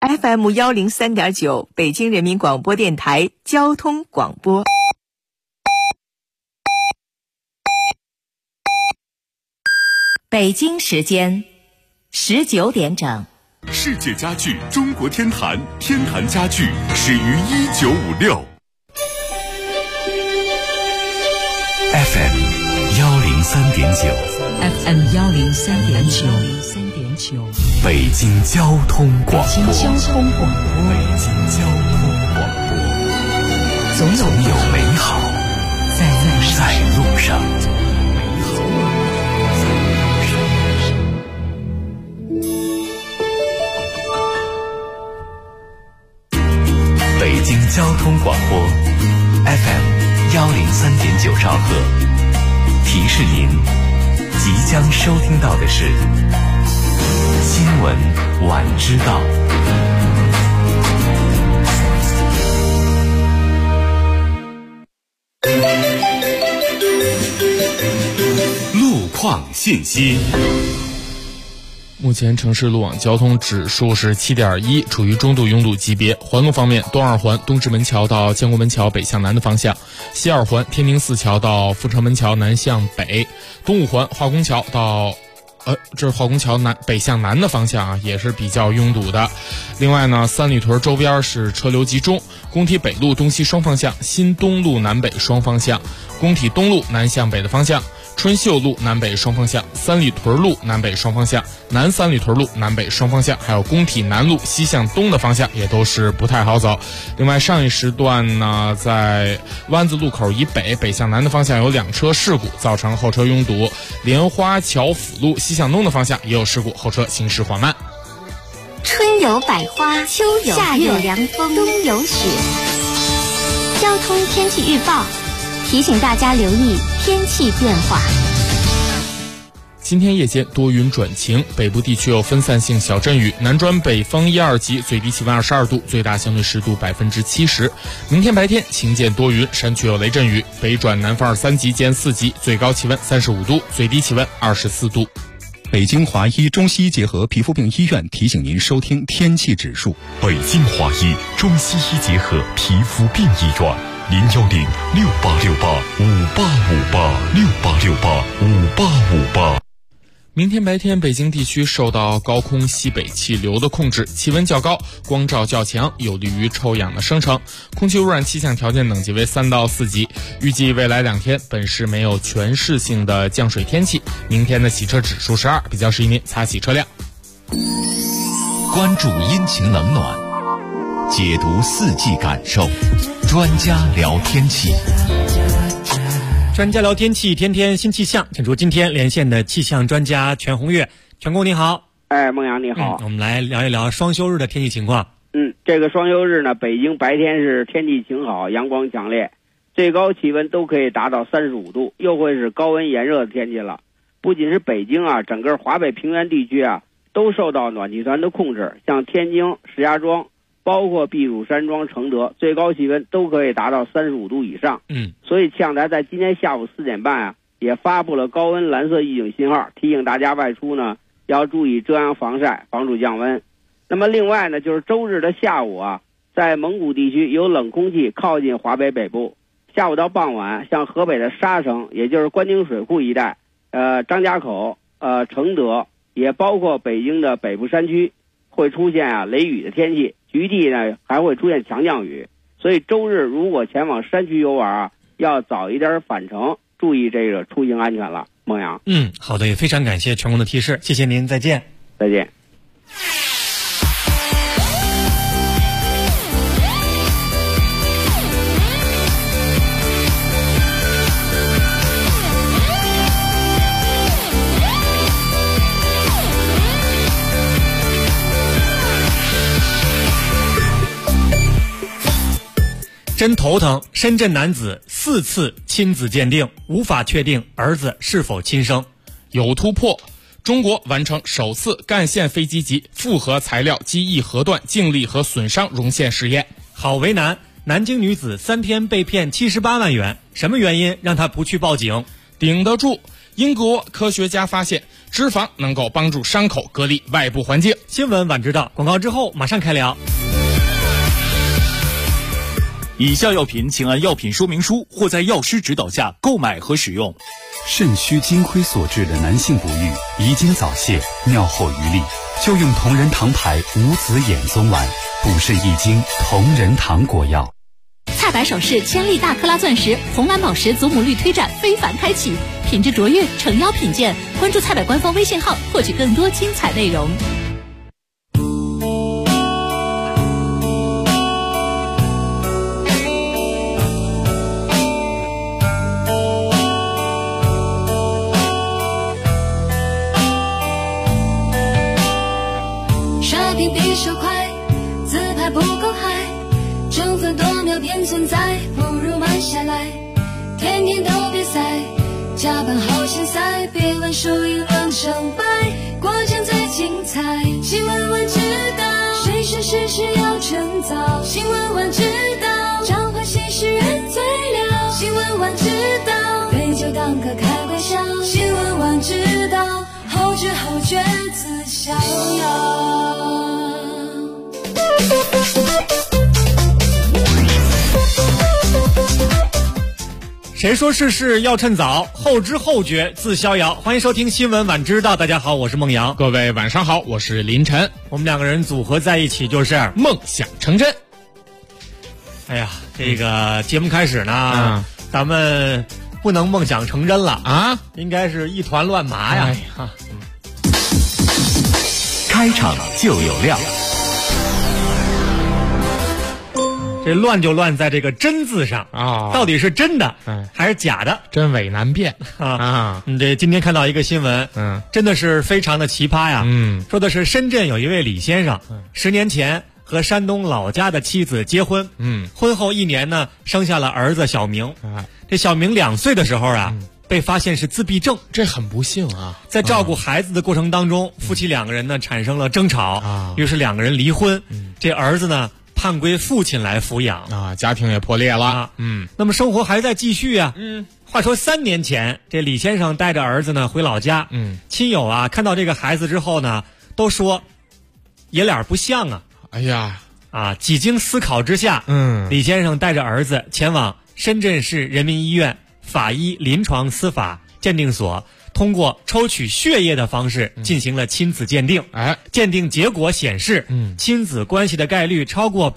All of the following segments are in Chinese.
FM103.9 北京人民广播电台交通广播。北京时间19点整。 世界家具中国天坛，天坛家具始于1956。FM 103.9 FM 103.9 北京交通广播。总有美好在路上。北京交通广播 FM 103.9兆赫，提示您即将收听到的是新闻晚知道。路况信息。 目前城市路网交通指数是 7.1， 处于中度拥堵级别。环路方面，东二环东直门桥到建国门桥北向南的方向，西二环天宁寺桥到阜成门桥南向北，东五环化工桥到这是化工桥北向南的方向啊，也是比较拥堵的。另外呢，三里屯周边是车流集中，工体北路东西双方向，新东路南北双方向，工体东路南向北的方向，春秀路南北双方向，三里屯路南北双方向，南三里屯路南北双方向，还有工体南路西向东的方向也都是不太好走。另外上一时段呢，在湾子路口以北北向南的方向有2车事故，造成后车拥堵。莲花桥辅路西向东的方向也有事故，后车行驶缓慢。 春有百花，秋有夏有凉风，冬有雪。交通天气预报提醒大家留意天气变化。 今天夜间多云转晴，北部地区有分散性小阵雨，南转北风1、2级，最低气温22度，最大相对湿度70%。明天白天晴间多云，山区有雷阵雨，北转南风2、3级见4级，最高气温35度，最低气温24度。 北京华医中西医结合皮肤病医院提醒您收听天气指数。 北京华医中西医结合皮肤病医院，0106868585858，68685858。 明天白天北京地区受到高空西北气流的控制，气温较高，光照较强，有利于臭氧的生成，空气污染气象条件等级为3到4级。预计未来2天本市没有全市性的降水天气，明天的洗车指数是2，比较适宜您擦洗车辆。 关注阴晴冷暖，解读四季感受，专家聊天气。 专家聊天气，天天新气象，请出今天连线的气象专家全红月。全工你好。 孟阳你好。 我们来聊一聊双休日的天气情况。 这个双休日呢，北京白天是天气晴好，阳光强烈，最高气温都可以达到35度，又会是高温炎热的天气了。不仅是北京啊，整个华北平原地区啊都受到暖气团的控制，像天津、石家庄包括避暑山庄、承德，最高气温都可以达到35度以上。所以气象台在今天下午4点半啊，也发布了高温蓝色预警信号，提醒大家外出呢要注意遮阳防晒，防暑降温。那么另外呢，就是周日的下午啊，在蒙古地区有冷空气靠近华北北部，下午到傍晚，像河北的沙城，也就是关宁水库一带，张家口、承德，也包括北京的北部山区，会出现雷雨的天气。局地呢还会出现强降雨，所以周日如果前往山区游玩要早一点返程，注意这个出行安全了。孟阳。 好的，也非常感谢全工的提示，谢谢您，再见。 再见。 真头疼！深圳男子4次亲子鉴定无法确定儿子是否亲生。 有突破，中国完成首次干线飞机级复合材料机翼核断静力和损伤熔线实验。 好为难，南京女子3天被骗78万元，什么原因让她不去报警？ 顶得住。英国科学家发现， 脂肪能够帮助伤口隔离外部环境。 新闻晚知道，广告之后马上开聊。 以下药品请按药品说明书或在药师指导下购买和使用。 肾虚金亏所致的男性不育、遗精早泄、尿后余力，就用同仁堂牌无籽眼松丸补肾益精同仁堂果药。 菜百首饰千利大克拉钻石红蓝宝石祖母绿推展非凡开启，品质卓越，诚邀品鉴。关注菜百官方微信号，获取更多精彩内容。 刷屏比手快，自拍不够嗨，争分夺秒便存在，不如慢下来。天天都比赛，加班好心塞，别问输赢论成败，过程最精彩。新闻晚知道，谁是事实要趁早。新闻晚知道，彰化新诗人最了。新闻晚知道，杯酒当歌开玩笑。新闻晚知道，后知后觉自逍遥。 谁说事事要趁早，后知后觉自逍遥。欢迎收听新闻晚知道，大家好，我是孟阳。 各位晚上好，我是林晨。 我们两个人组合在一起就是梦想成真。 哎呀，这个节目开始呢，咱们不能梦想成真了啊，应该是一团乱麻呀。 开场就有料。 这乱就乱在这个真字上啊， 到底是真的还是假的？ 真伪难辨啊！这今天看到一个新闻，真的是非常的奇葩呀。说的是深圳有一位李先生，10年前和山东老家的妻子结婚，婚后1年呢，生下了儿子小明。这小明2岁的时候啊，被发现是自闭症， 这很不幸啊。 在照顾孩子的过程当中，夫妻2个人呢产生了争吵，于是2个人离婚。这儿子呢判归父亲来抚养啊，家庭也破裂了。 那么生活还在继续啊。话说3年前，这李先生带着儿子呢回老家，亲友啊看到这个孩子之后呢，都说爷俩不像啊。 哎呀， 几经思考之下，李先生带着儿子前往深圳市人民医院法医临床司法鉴定所，通过抽取血液的方式进行了亲子鉴定。鉴定结果显示，亲子关系的概率超过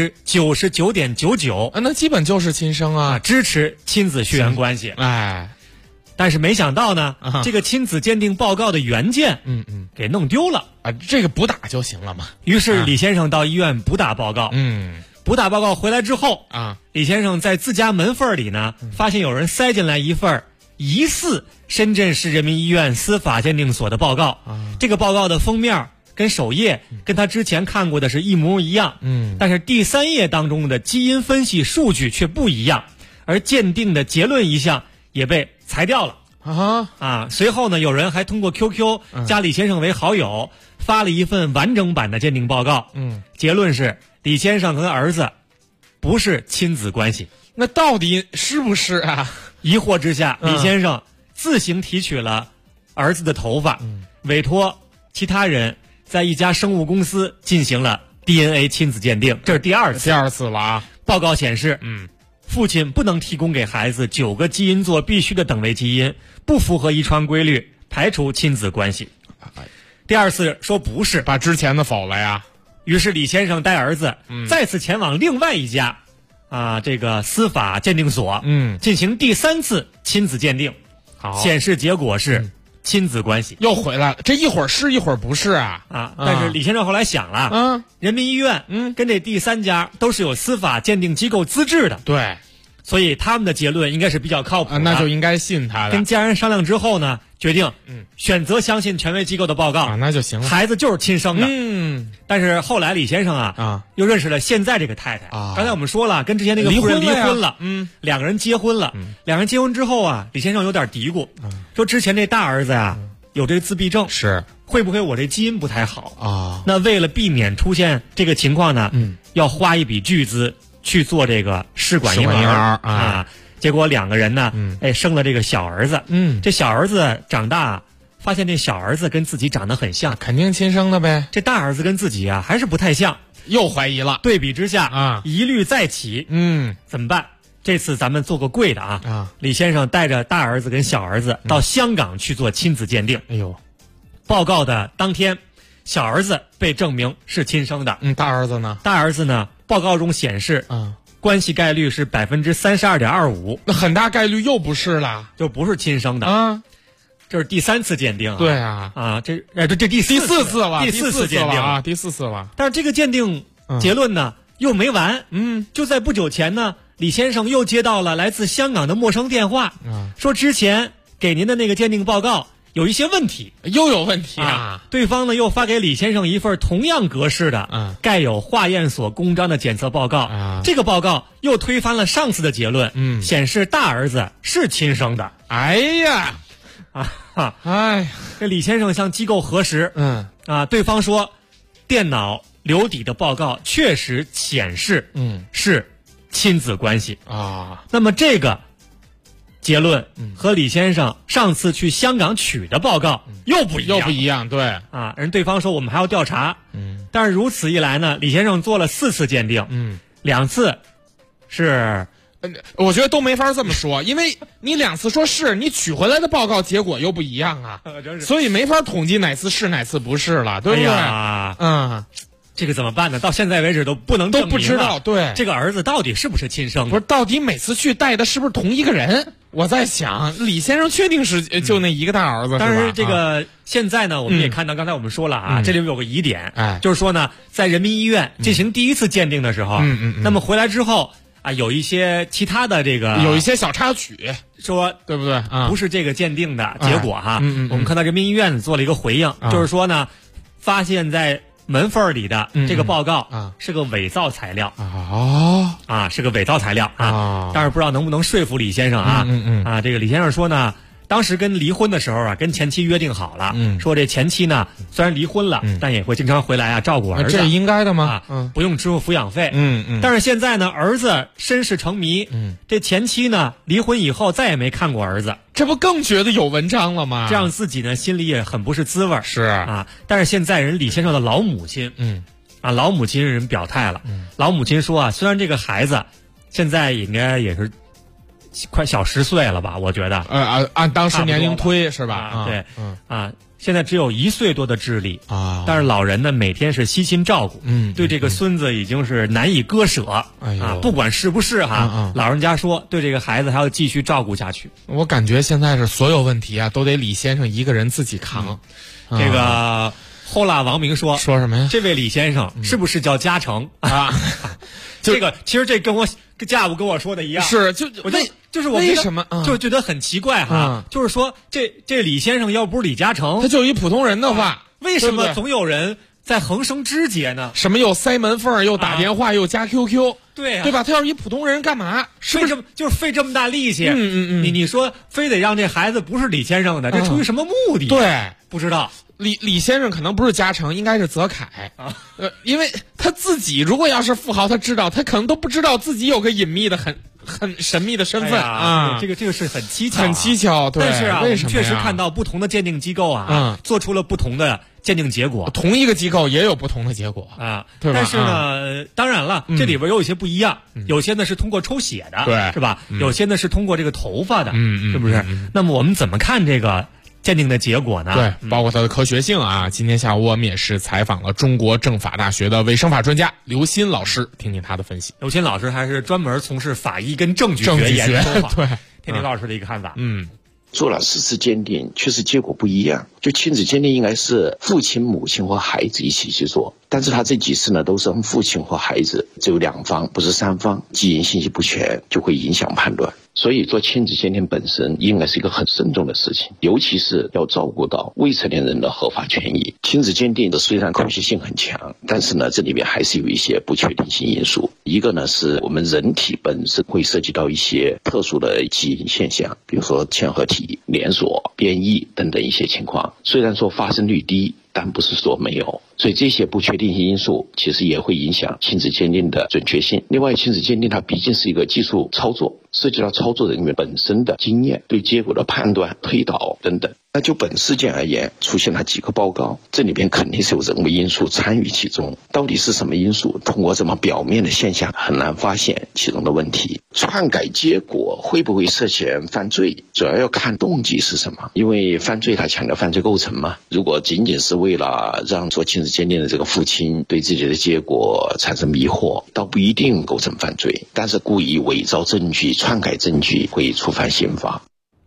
99.99%， 那基本就是亲生啊， 支持亲子血缘关系。但是没想到呢，这个亲子鉴定报告的原件，给弄丢了啊，这个补打就行了嘛。 于是李先生到医院补打报告。补打报告回来之后李先生在自家门缝里呢，发现有人塞进来一份疑似深圳市人民医院司法鉴定所的报告。这个报告的封面跟首页跟他之前看过的是一模一样。但是第3页当中的基因分析数据却不一样，而鉴定的结论一项也被裁掉了。随后呢，有人还通过 QQ 加李先生为好友，发了一份完整版的鉴定报告。结论是李先生和儿子不是亲子关系。 那到底是不是啊？ 疑惑之下，李先生自行提取了儿子的头发，委托其他人在一家生物公司进行了 DNA 亲子鉴定，这是第二次了啊。 报告显示，父亲不能提供给孩子9个基因座必须的等位基因，不符合遗传规律，排除亲子关系。第2次说不是， 把之前的否了呀。 于是李先生带儿子再次前往另外一家这个司法鉴定所，进行第3次亲子鉴定。显示结果是亲子关系。 又回来了，这一会儿是一会儿不是啊。 但是李先生后来想了，人民医院跟这第3家都是有司法鉴定机构资质的， 对， 所以他们的结论应该是比较靠谱的， 那就应该信他的。 跟家人商量之后呢，决定选择相信权威机构的报告， 那就行了。 孩子就是亲生的。但是后来李先生又认识了现在这个太太。刚才我们说了，跟之前那个夫人离婚了，2个人结婚了。2人结婚之后李先生有点嘀咕，说之前这大儿子有这个自闭症， 是会不会我这基因不太好那为了避免出现这个情况呢，要花一笔巨资去做这个试管婴儿结果2个人呢，生了这个小儿子。这小儿子长大发现这小儿子跟自己长得很像， 肯定亲生的呗。 这大儿子跟自己啊还是不太像， 又怀疑了。 对比之下啊，疑虑再起。怎么办？这次咱们做个贵的啊！李先生带着大儿子跟小儿子到香港去做亲子鉴定。 哎呦， 报告的当天，小儿子被证明是亲生的。 大儿子呢？ 大儿子呢？报告中显示，关系概率是32.25%， 那很大概率又不是了， 就不是亲生的啊。这是第3次鉴定啊。 对啊， 这第4次了，第4次鉴定啊，第4次了。 但是这个鉴定结论呢又没完。就在不久前呢，李先生又接到了来自香港的陌生电话，说之前给您的那个鉴定报告有一些问题， 又有问题啊！ 对方呢又发给李先生一份同样格式的盖有化验所公章的检测报告。这个报告又推翻了上次的结论，显示大儿子是亲生的。 哎呀， 这李先生向机构核实，对方说电脑留底的报告确实显示，是亲子关系啊。 那么这个结论和李先生上次去香港取的报告又不一样， 对人对方说我们还要调查，但是如此一来呢，李先生做了4次鉴定，2次是， 我觉得都没法这么说，因为你2次说是你取回来的报告结果又不一样啊，所以没法统计哪次是哪次不是了，对不对？ 这个怎么办呢？到现在为止都不能证明， 都不知道，对这个儿子到底是不是亲生的？ 不是，到底每次去带的是不是同一个人？我在想，李先生确定是就那一个大儿子， 但是这个现在呢，我们也看到，刚才我们说了这里有个疑点，就是说呢，在人民医院进行第1次鉴定的时候，那么回来之后有一些其他的这个有一些小插曲， 说对不对？ 不是这个鉴定的结果我们看到人民医院做了一个回应，就是说呢，发现在门缝里的这个报告是个伪造材料是个伪造材料但是不知道能不能说服李先生这个李先生说呢，当时跟离婚的时候跟前妻约定好了，说这前妻呢虽然离婚了，但也会经常回来照顾儿子， 这应该的吗？ 不用支付抚养费。但是现在呢，儿子身世成谜，这前妻呢离婚以后再也没看过儿子， 这不更觉得有文章了吗？ 这样自己呢心里也很不是滋味。 是但是现在人李先生的老母亲，老母亲人表态了，老母亲说虽然这个孩子现在应该也是快小10岁了吧，我觉得按当时年龄推是吧？ 对，现在只有1岁多的智力但是老人呢每天是悉心照顾，对这个孙子已经是难以割舍不管是不是老人家说对这个孩子还要继续照顾下去。 我感觉现在是所有问题都得李先生一个人自己扛。 这个后来王明说什么呀？ 这位李先生是不是叫嘉诚这个其实这跟我下午跟我说的一样， 是就是我为什么就觉得很奇怪就是说这李先生要不是李嘉诚， 他就一普通人的话， 为什么总有人在横生枝节呢？ 什么又塞门缝又打电话又加 QQ， 对吧？他要是一普通人干嘛？ 就是费这么大力气，你说非得让这孩子不是李先生的，这出于什么目的？ 对， 不知道。 李先生可能不是嘉诚，应该是泽楷因为他自己如果要是富豪，他知道他可能都不知道自己有个隐秘的很神秘的身份这个是很蹊跷， 很蹊跷。对， 但是为什么我们确实看到不同的鉴定机构做出了不同的鉴定结果， 同一个机构也有不同的结果对吧？ 但是呢，当然了，这里边有一些不一样，有些呢是通过抽血的， 对， 是吧？有些呢是通过这个头发的，是不是？那么我们怎么看这个鉴定的结果呢？ 对，包括它的科学性今天下午我们也是采访了中国政法大学的微生法专家刘鑫老师，听听他的分析。 刘鑫老师还是专门从事法医跟证据学研究对， 听听老师的一个看法。 做了4次鉴定，确实结果不一样。就亲子鉴定应该是父亲、母亲和孩子一起去做，但是他这几次呢都是父亲和孩子，只有2方，不是3方，基因信息不全，就会影响判断。所以做亲子鉴定本身应该是一个很慎重的事情，尤其是要照顾到未成年人的合法权益。亲子鉴定的虽然科学性很强，但是呢这里面还是有一些不确定性因素。一个呢是我们人体本身会涉及到一些特殊的基因现象，比如说嵌合体、连锁、变异等等一些情况，虽然说发生率低，但不是说没有，所以这些不确定性因素其实也会影响亲子鉴定的准确性。另外，亲子鉴定它毕竟是一个技术操作，涉及到操作人员本身的经验、对结果的判断、推导等等。 那就本事件而言，出现了几个报告，这里边肯定是有人为因素参与其中。到底是什么因素？通过这么表面的现象很难发现其中的问题。篡改结果会不会涉嫌犯罪，主要要看动机是什么。因为犯罪它强调犯罪构成嘛，如果仅仅是为了让做亲子鉴定的这个父亲对自己的结果产生迷惑，倒不一定构成犯罪。但是故意伪造证据、篡改证据会触犯刑法。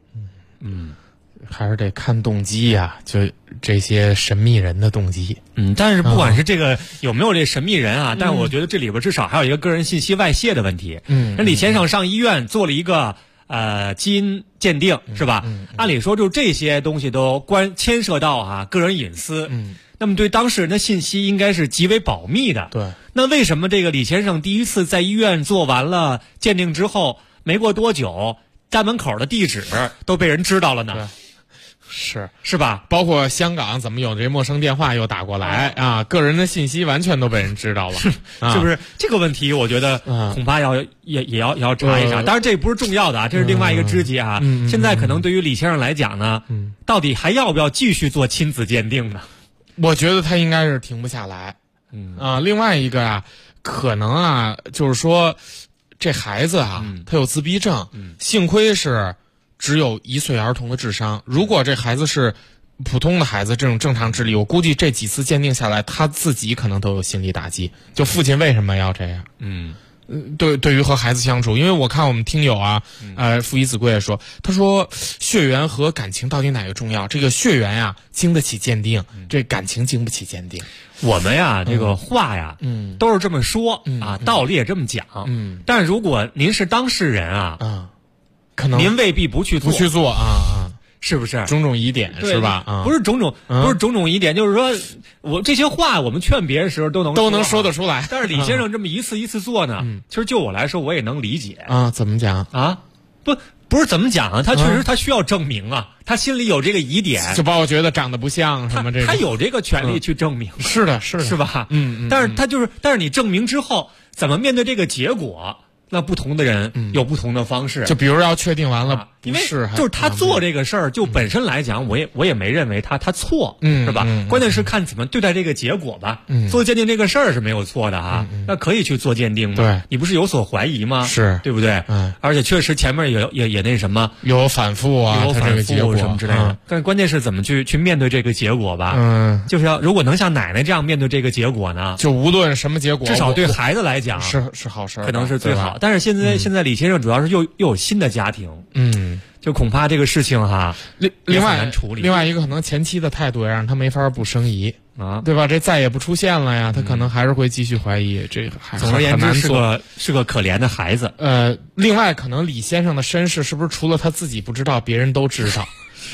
还是得看动机呀，就这些神秘人的动机。 但是不管是这个有没有这神秘人啊，但我觉得这里边至少还有一个个人信息外泄的问题。那李先生上医院做了一个基因鉴定，是吧？按理说就这些东西都牵涉到个人隐私。那么对当事人的信息应该是极为保密的。 对。 那为什么这个李先生第一次在医院做完了鉴定之后，没过多久，家门口的地址都被人知道了呢？是吧？ 包括香港怎么有这陌生电话又打过来啊？个人的信息完全都被人知道了， 是不是？这个问题我觉得恐怕也要查一查。当然这不是重要的啊，这是另外一个枝节啊。现在可能对于李先生来讲呢，到底还要不要继续做亲子鉴定呢？ 我觉得他应该是停不下来。另外一个可能就是说这孩子他有自闭症，幸亏是只有1岁儿童的智商。如果这孩子是普通的孩子，这种正常智力，我估计这几次鉴定下来，他自己可能都有心理打击。就父亲为什么要这样？对于和孩子相处，因为我看我们听友父一子贵也说，他说血缘和感情到底哪个重要？这个血缘经得起鉴定，这感情经不起鉴定。 我们这个话都是这么说道理也这么讲。但如果您是当事人可能您未必不去做是不是？ 种种疑点是吧？ 不是种种疑点，就是说我这些话我们劝别人时候都能说得出来。 但是李先生这么一次一次做呢，其实就我来说我也能理解怎么讲不是怎么讲啊？他确实他需要证明他心里有这个疑点， 就把我觉得长得不像什么这个， 他有这个权利去证明。 是的， 是吧？但是你证明之后怎么面对这个结果？那不同的人有不同的方式， 就比如要确定完了， 因为就是他做这个事儿，就本身来讲，我也没认为他错，是吧？关键是看怎么对待这个结果吧。做鉴定这个事儿是没有错的那可以去做鉴定嘛？ 对， 你不是有所怀疑吗？ 是对不对？而且确实前面也那什么， 有反复有反复什么之类的。但是关键是怎么去面对这个结果吧？就是如果能像奶奶这样面对这个结果呢， 就无论什么结果， 至少对孩子来讲是好事， 可能是最好。但是现在李先生主要是又有新的家庭，就恐怕这个事情另外难处理。 另外一个可能前妻的态度也让他没法不生疑对吧？这再也不出现了呀，他可能还是会继续怀疑。这总而言之是个可怜的孩子。 另外可能李先生的身世是不是除了他自己不知道，别人都知道？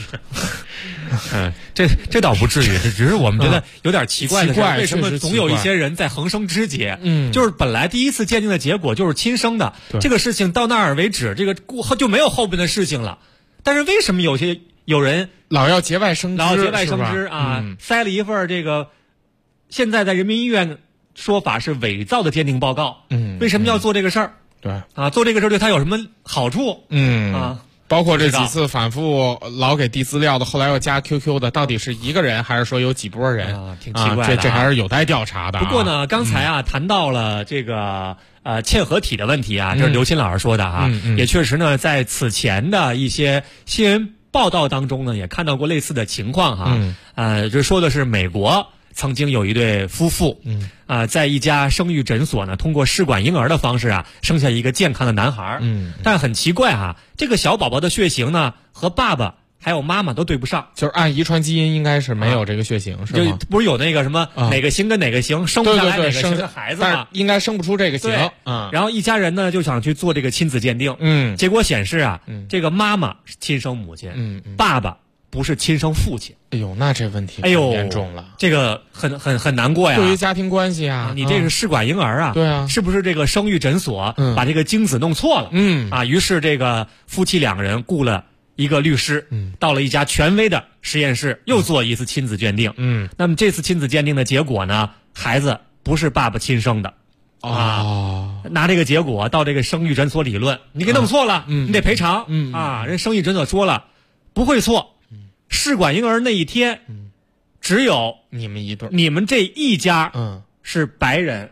这倒不至于，这只是我们觉得有点奇怪的是，为什么总有一些人在横生枝节？就是本来第一次鉴定的结果就是亲生的，这个事情到那儿为止，这个就没有后边的事情了。但是为什么有人老要节外生枝塞了一份这个现在在人民医院说法是伪造的鉴定报告？为什么要做这个事儿？ 对做这个事儿对他有什么好处？ 包括这几次反复老给递资料的，后来又加 QQ 的，到底是一个人还是说有几拨人？ 挺奇怪的， 这还是有待调查的。 不过呢，刚才谈到了这个嵌合体的问题这是刘鑫老师说的也确实呢，在此前的一些新闻报道当中呢，也看到过类似的情况这说的是美国曾经有一对夫妇在一家生育诊所呢，通过试管婴儿的方式生下一个健康的男孩但是很奇怪这个小宝宝的血型呢和爸爸还有妈妈都对不上， 就是按遗传基因应该是没有这个血型是吗？ 就不是有那个什么哪个型跟哪个型生不下来哪个型的孩子吗？ 应该生不出这个型然后一家人呢就想去做这个亲子鉴定结果显示这个妈妈是亲生母亲爸爸不是亲生父亲。 哎呦，那这问题严重了， 这个很难过呀。 对于家庭关系你这是试管婴儿对是不是这个生育诊所把这个精子弄错了？于是这个夫妻两个人雇了一个律师，到了一家权威的实验室，又做一次亲子鉴定。那么这次亲子鉴定的结果呢，孩子不是爸爸亲生的。拿这个结果到这个生育诊所理论，你给弄错了，你得赔偿。人生育诊所说了不会错。 试管婴儿那一天，只有你们一对， 你们这一家，是白人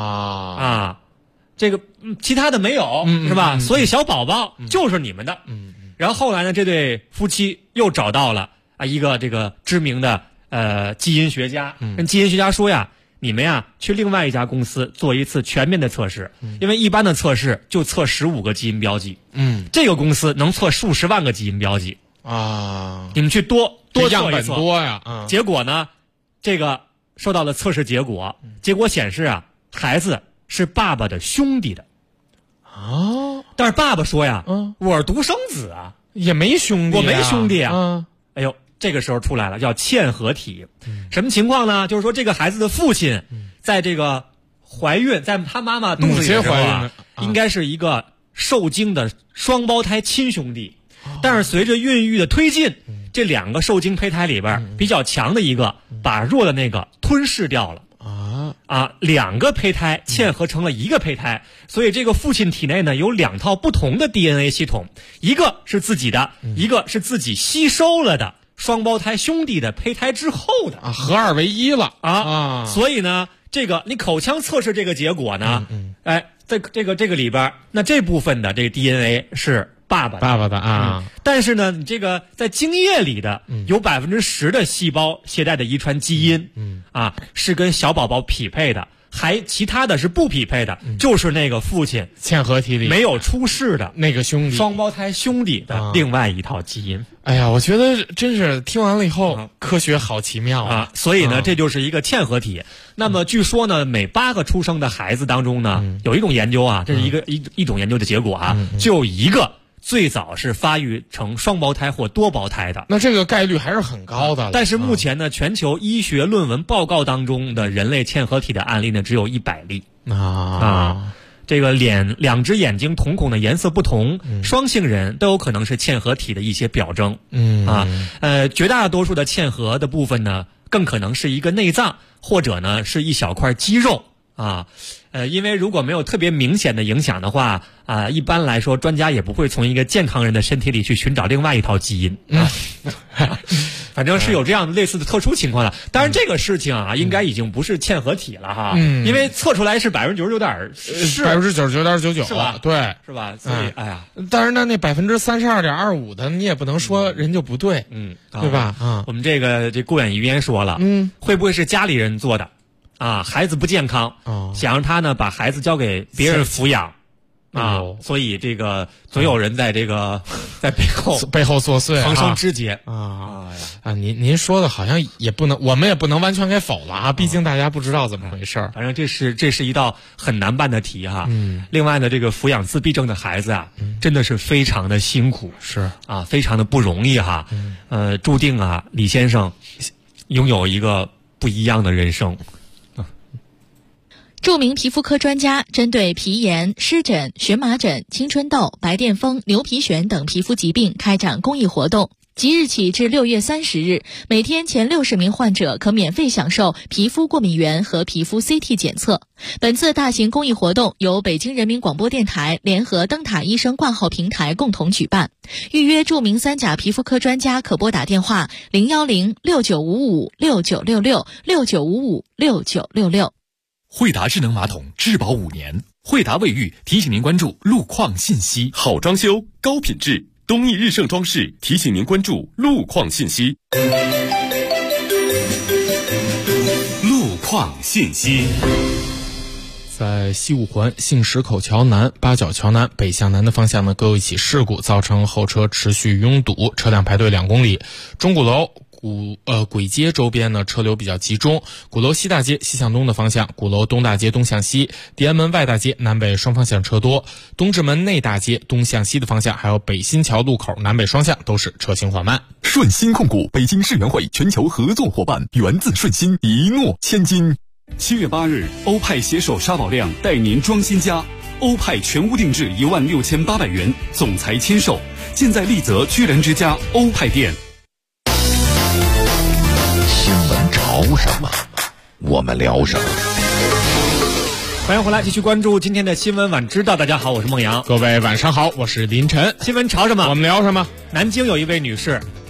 这个其他的没有，是吧？所以小宝宝就是你们的。然后后来呢，这对夫妻又找到了一个这个知名的基因学家，跟基因学家说呀，你们呀去另外一家公司做一次全面的测试，因为一般的测试就测15个基因标记，这个公司能测数十万个基因标记你们去多测样本一测多呀。 结果呢，这个收到了测试结果，结果显示啊，孩子是爸爸的兄弟的。但是爸爸说呀，我是独生子啊， 也没兄弟， 我没兄弟啊。哎呦，这个时候出来了，叫嵌合体。什么情况呢？就是说这个孩子的父亲在这个怀孕，在他妈妈肚子里的时候啊，应该是一个受精的双胞胎亲兄弟，但是随着孕育的推进，这2个受精胚胎里边比较强的一个把弱的那个吞噬掉了。2个胚胎嵌合成了一个胚胎，所以这个父亲体内呢有2套不同的 DNA 系统，一个是自己的，一个是自己吸收了的双胞胎兄弟的胚胎之后的合2为1了所以呢，这个你口腔测试这个结果呢，在这个里边，那这部分的这个 DNA 是爸爸的但是呢，你这个在精液里的有10%的细胞携带的遗传基因是跟小宝宝匹配的，还其他的是不匹配的，就是那个父亲嵌合体里没有出世的那个兄弟， 双胞胎兄弟的另外一套基因。 哎呀，我觉得真是听完了以后，科学好奇妙所以呢，这就是一个嵌合体。那么据说呢，每8个出生的孩子当中呢，有一种研究这是一种研究的结果就有一个最早是发育成双胞胎或多胞胎的， 那这个概率还是很高的。 但是目前呢，全球医学论文报告当中的人类嵌合体的案例呢，只有100例这个2只眼睛瞳孔的颜色不同，双性人都有可能是嵌合体的一些表征。绝大多数的嵌合的部分呢，更可能是一个内脏，或者呢是一小块肌肉因为如果没有特别明显的影响的话一般来说专家也不会从一个健康人的身体里去寻找另外一套基因反正是有这样类似的特殊情况的。当然这个事情应该已经不是嵌合体了因为测出来是99.99% 是99.99% 是吧？ 对， 是吧？所以但是那32.25%的你也不能说人就不对，对吧？ 我们这顾远医院说了，会不会是家里人做的孩子不健康，想让他呢把孩子交给别人抚养所以这个总有人在这个在背后作祟， 横生枝节您说的好像也不能，我们也不能完全给否了毕竟大家不知道怎么回事反正这是一道很难办的题另外呢，这个抚养自闭症的孩子真的是非常的辛苦， 是非常的不容易注定李先生拥有一个不一样的人生。 著名皮肤科专家针对皮炎、湿疹、荨麻疹、青春痘、白癜风、牛皮癣等皮肤疾病开展公益活动。即日起至6月30日，每天前60名患者可免费享受皮肤过敏原和皮肤 CT 检测。本次大型公益活动由北京人民广播电台联合灯塔医生挂号平台共同举办。预约著名3甲皮肤科专家可拨打电话010-6955-6966 惠达智能马桶质保5年。惠达卫浴提醒您关注路况信息。 好装修，高品质，东益日盛装饰提醒您关注路况信息。路况信息。 在西五环杏石口桥南、八角桥南北向南的方向呢，各有一起事故，造成后车持续拥堵，车辆排队2公里。钟鼓楼簋街周边呢车流比较集中，鼓楼西大街西向东的方向，鼓楼东大街东向西，地安门外大街南北双方向车多，东直门内大街东向西的方向，还有北新桥路口南北双向都是车行缓慢。 顺鑫控股北京世园会全球合作伙伴，源自顺鑫，一诺千金。7月8日，欧派携手沙宝亮带您装新家，欧派全屋定制16800元，总裁签售，现在丽泽居然之家欧派店。 新闻潮什么，我们聊什么。 欢迎回来，继续关注今天的新闻晚知道。大家好，我是孟阳。 各位晚上好，我是林晨。 新闻潮什么， 我们聊什么？ 南京有一位女士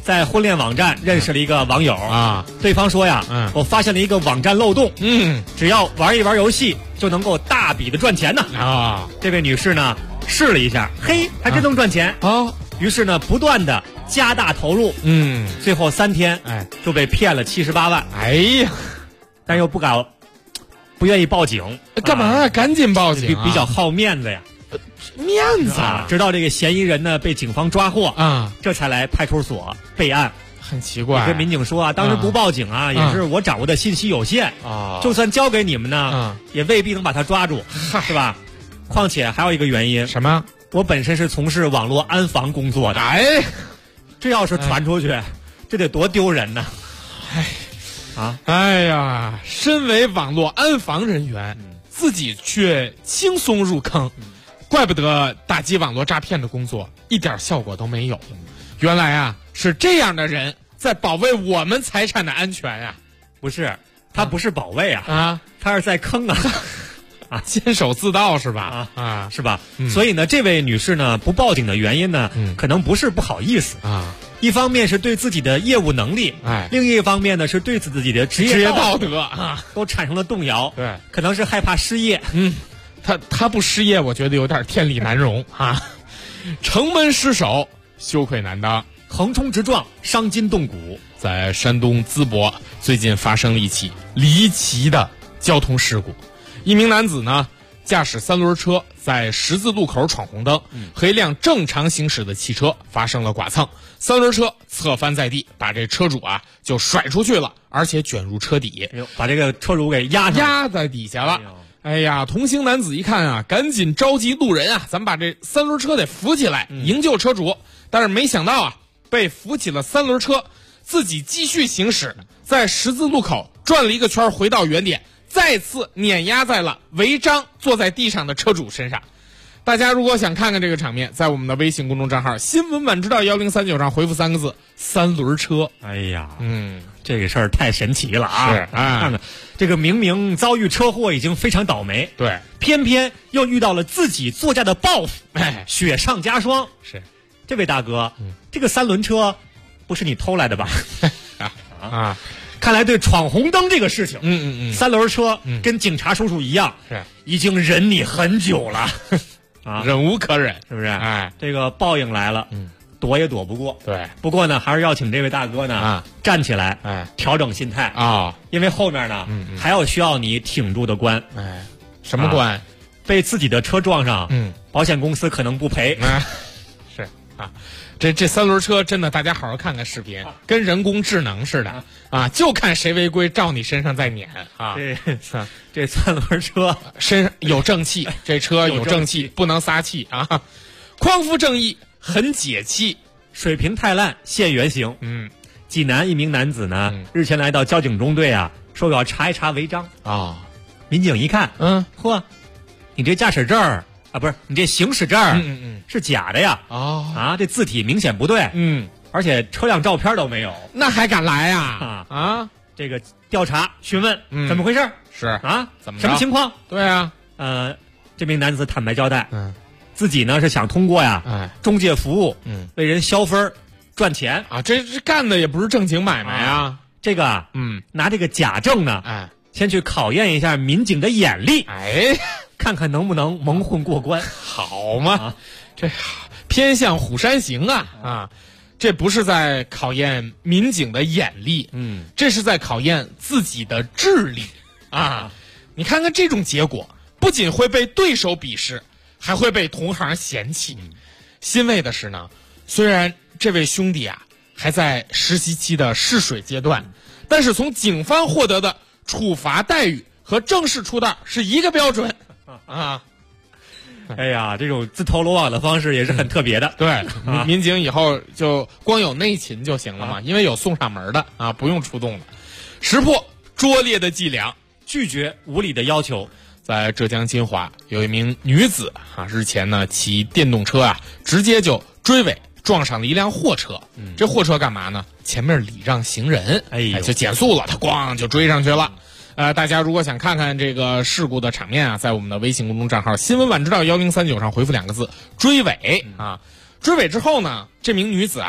在婚恋网站认识了一个网友啊， 对方说呀，我发现了一个网站漏洞，只要玩一玩游戏就能够大笔的赚钱呢啊！ 这位女士呢试了一下，嘿，还真能赚钱啊！ 于是呢不断的加大投入，最后3天就被骗了78万， 哎呀， 但又不愿意报警， 干嘛呀？赶紧报警， 比较好面子呀。 面子啊！ 直到这个嫌疑人呢被警方抓获啊， 这才来派出所备案。 很奇怪， 跟民警说啊，当时不报警啊，也是我掌握的信息有限啊， 就算交给你们呢，也未必能把他抓住，是吧？况且还有一个原因， 什么？ 我本身是从事网络安防工作的， 哎， 这要是传出去，这得多丢人呢！ 哎呀，身为网络安防人员，自己却轻松入坑。怪不得打击网络诈骗的工作一点效果都没有，原来啊是这样的人在保卫我们财产的安全呀！ 不是，他不是保卫啊，他是在坑啊， 监守自盗是吧？ 是吧？所以呢，这位女士呢不报警的原因呢，可能不是不好意思啊， 一方面是对自己的业务能力，另一方面呢是对自己的职业道德啊都产生了动摇， 对， 可能是害怕失业， 他不失业，我觉得有点天理难容啊！城门失守，羞愧难当； 横冲直撞，伤筋动骨。 在山东淄博，最近发生了一起离奇的交通事故。一名男子呢，驾驶3轮车在十字路口闯红灯，和一辆正常行驶的汽车发生了剐蹭，3轮车侧翻在地，把这车主啊就甩出去了，而且卷入车底， 把这个车主给压在底下了。哎呀，同行男子一看啊，赶紧召集路人啊，咱们把这3轮车得扶起来，营救车主。但是没想到啊，被扶起了3轮车，自己继续行驶，在十字路口转了一个圈，回到原点，再次碾压在了违章坐在地上的车主身上。大家如果想看看这个场面，在我们的微信公众账号新闻晚知道1039上回复3个字3轮车。 哎呀，这个事儿太神奇了啊！ 是看看这个明明遭遇车祸已经非常倒霉， 对， 偏偏又遇到了自己座驾的报复，雪上加霜。 是， 这位大哥，这个3轮车不是你偷来的吧？看来对闯红灯这个事情，3轮车跟警察叔叔一样， 是已经忍你很久了。 忍无可忍， 是不是？这个报应来了，躲也躲不过。 对， 不过呢，还是要请这位大哥呢站起来，调整心态啊， 因为后面呢，还有需要你挺住的关。 什么关？ 被自己的车撞上，保险公司可能不赔。 是啊，这3轮车真的，大家好好看看视频，跟人工智能似的啊，就看谁违规照你身上再撵啊。 这3轮车身上有正气，这车有正气，不能撒气啊！匡扶正义，很解气。 水平太烂，现原形。济南一名男子呢，日前来到交警中队啊，说要查一查违章啊。 民警一看，嚯，你这驾驶证啊，不是你这行驶证，是假的呀！这字体明显不对，而且车辆照片都没有， 那还敢来呀？ 这个调查询问，怎么回事？ 是啊， 怎么什么情况？ 对啊， 这名男子坦白交代，自己呢是想通过中介服务，为人消分赚钱啊，这干的也不是正经买卖啊。 这个拿这个假证呢，先去考验一下民警的眼力，看看能不能蒙混过关， 好嘛？这偏向虎山行啊！这不是在考验民警的眼力，这是在考验自己的智力啊！你看看这种结果，不仅会被对手鄙视，还会被同行嫌弃。欣慰的是呢，虽然这位兄弟啊还在实习期的试水阶段，但是从警方获得的处罚待遇和正式出道是一个标准啊！ 哎呀，这种自投罗网的方式也是很特别的。 对，民警以后就光有内勤就行了嘛，因为有送上门的啊，不用出动的。识破拙劣的伎俩， 拒绝无理的要求。 在浙江金华，有一名女子啊，日前呢骑电动车啊，直接就追尾撞上了一辆货车。这货车干嘛呢？前面礼让行人，就减速了，他咣就追上去了。大家如果想看看这个事故的场面啊，在我们的微信公众账号新闻晚知道1039上回复2个字追尾啊。追尾之后呢，这名女子啊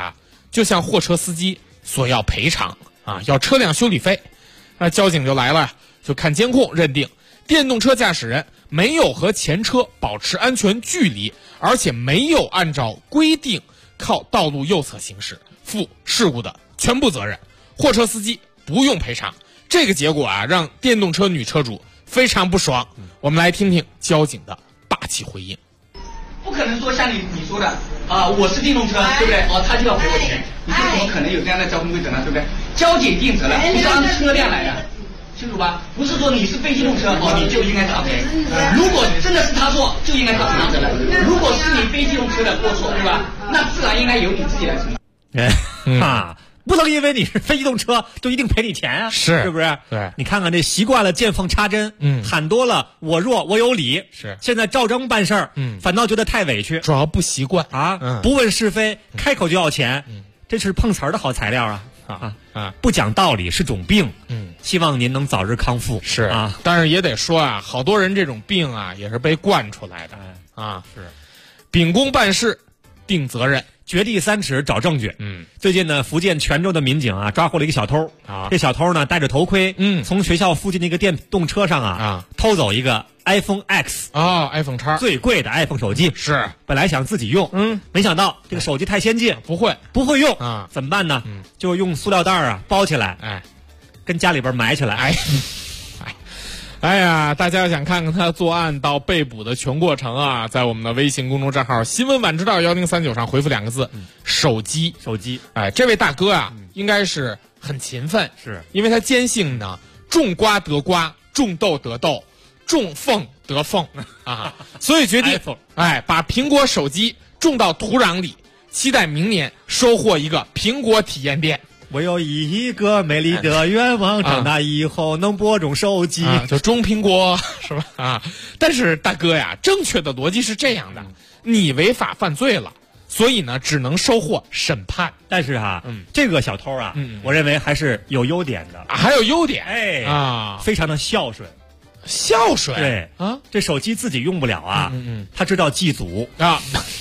就向货车司机索要赔偿啊，要车辆修理费。那交警就来了，就看监控认定电动车驾驶人没有和前车保持安全距离，而且没有按照规定靠道路右侧行驶，负事故的全部责任，货车司机不用赔偿。这个结果啊，让电动车女车主非常不爽。我们来听听交警的霸气回应。 不可能说像你说的啊，我是电动车，对不对？哦，他就要赔我钱，你说怎么可能有这样的交通规则呢？对不对？交警定责了，不是按车辆来的，清楚吧？不是说你是非机动车哦，你就应该他赔。如果真的是他错，就应该他承担责任。如果是你非机动车的过错，对吧？那自然应该由你自己来承担。 不能因为你是非机动车就一定赔你钱啊，是不是？ 对， 你看看这习惯了见缝插针，喊多了我弱我有理， 是现在照章办事儿，反倒觉得太委屈， 主要不习惯啊，不问是非，开口就要钱，这是碰瓷儿的好材料啊！不讲道理是种病，希望您能早日康复。 是啊，但是也得说啊，好多人这种病啊也是被惯出来的啊， 是秉公办事，定责任。 掘地三尺找证据。最近呢，福建泉州的民警啊抓获了一个小偷啊。这小偷呢戴着头盔，从学校附近的一个电动车上偷走一个 iPhone X iPhone X 最贵的 iPhone 手机。 是， 本来想自己用，没想到这个手机太先进，不会用啊，怎么办呢？就用塑料袋包起来，跟家里边埋起来。 哎呀，大家想看看他作案到被捕的全过程啊，在我们的微信公众账号新闻晚知道1039上回复2个字手机。哎，这位大哥啊，应该是很勤奋， 是因为他坚信呢，种瓜得瓜，种豆得豆，种凤得凤啊，所以决定把苹果手机种到土壤里，期待明年收获一个苹果体验店。 我有一个美丽的愿望，长大以后能播种手机， 就种苹果，是吧？啊！但是大哥呀，正确的逻辑是这样的：你违法犯罪了，所以呢，只能收获审判。 但是这个小偷啊，我认为还是有优点的， 还有优点， 非常的孝顺。 孝顺， 对啊，这手机自己用不了啊，他知道祭祖啊。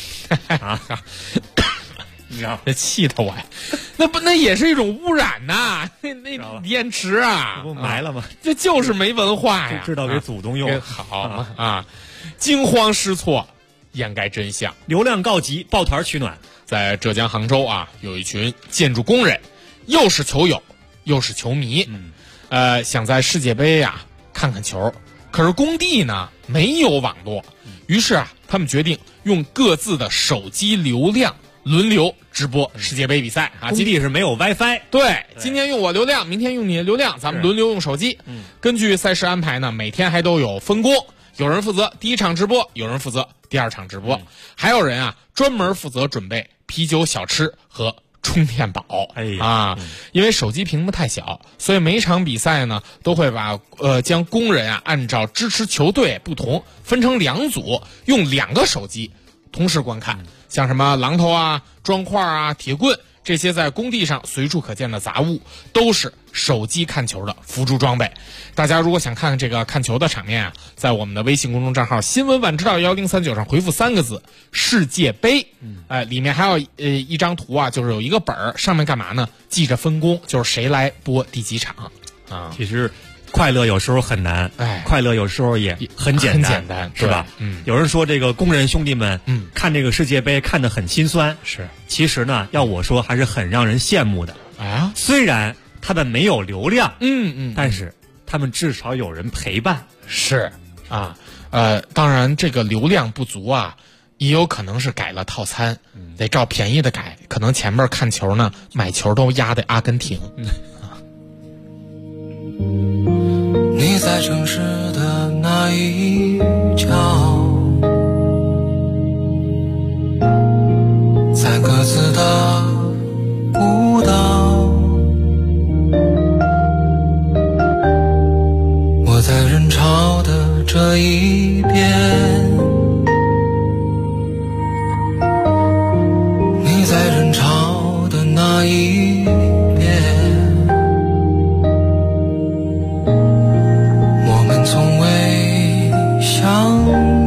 你知道，这气得我呀！那也是一种污染呐，那电池啊， 不埋了吗？ 这就是没文化呀， 知道给祖宗用好啊！惊慌失措，掩盖真相， 流量告急，抱团取暖。 在浙江杭州啊，有一群建筑工人，又是球友又是球迷，想在世界杯啊看看球，可是工地呢没有网络，于是啊，他们决定用各自的手机流量轮流直播世界杯比赛啊！ 工地是没有 WiFi， 对，今天用我流量，明天用你的流量，咱们轮流用手机。根据赛事安排呢，每天还都有分工，有人负责第一场直播，有人负责第二场直播，还有人啊专门负责准备啤酒、小吃和充电宝。因为手机屏幕太小，所以每场比赛呢都会把将工人啊按照支持球队不同分成2组，用2个手机同时观看。像什么榔头啊、砖块啊、铁棍，这些在工地上随处可见的杂物，都是手机看球的辅助装备。大家如果想看看这个看球的场面啊，在我们的微信公众账号新闻晚知道1039上回复3个字世界杯，里面还有一张图啊，就是有一个本儿，上面干嘛呢？记着分工，就是谁来播第几场啊。 其实快乐有时候很难，快乐有时候也很简单， 是吧？有人说这个工人兄弟们，看这个世界杯看得很心酸， 是。 其实呢，要我说还是很让人羡慕的啊。 虽然他们没有流量，但是他们至少有人陪伴， 是啊。当然这个流量不足啊，也有可能是改了套餐，得照便宜的改，可能前面看球呢，买球都压的阿根廷。 你在城市的那一角，在各自的孤岛，我在人潮的这一边，你在人潮的那一边，从未相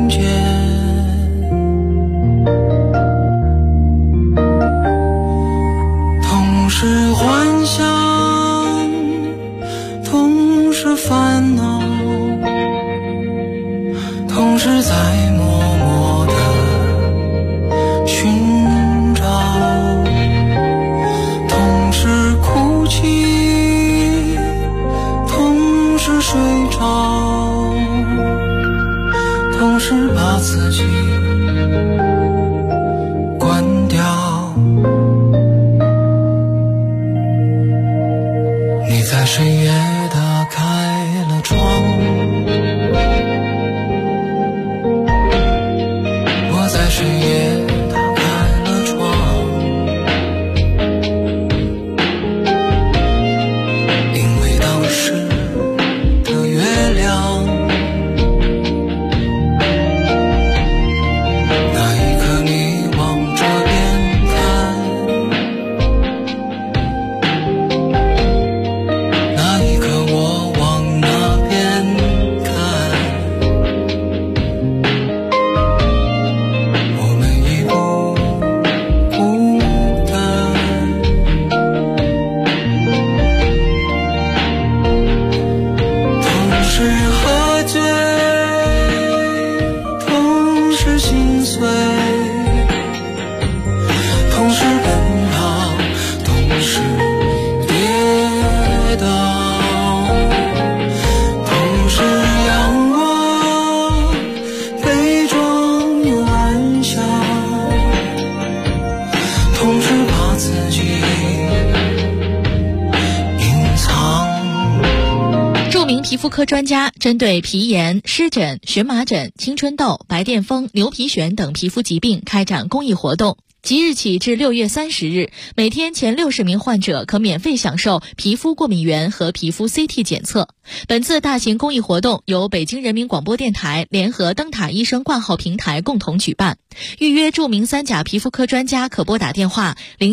同时把自己关掉。你在深夜打开了窗，我在深夜打开了窗，因为当时的月亮，那一刻你往这边看，那一刻我往那边看，我们已不孤单。同时喝醉，同时心碎，同时奔跑，同时跌倒，同时阳光悲壮又暗笑，同时把自己隐藏。 著名皮肤科专家针对皮炎、湿疹、荨麻疹、青春痘、白癜风、牛皮癣等皮肤疾病开展公益活动。即日起至6月30日，每天前60名患者可免费享受皮肤过敏原和皮肤 CT 检测。本次大型公益活动由北京人民广播电台联合灯塔医生挂号平台共同举办。预约著名3甲皮肤科专家可拨打电话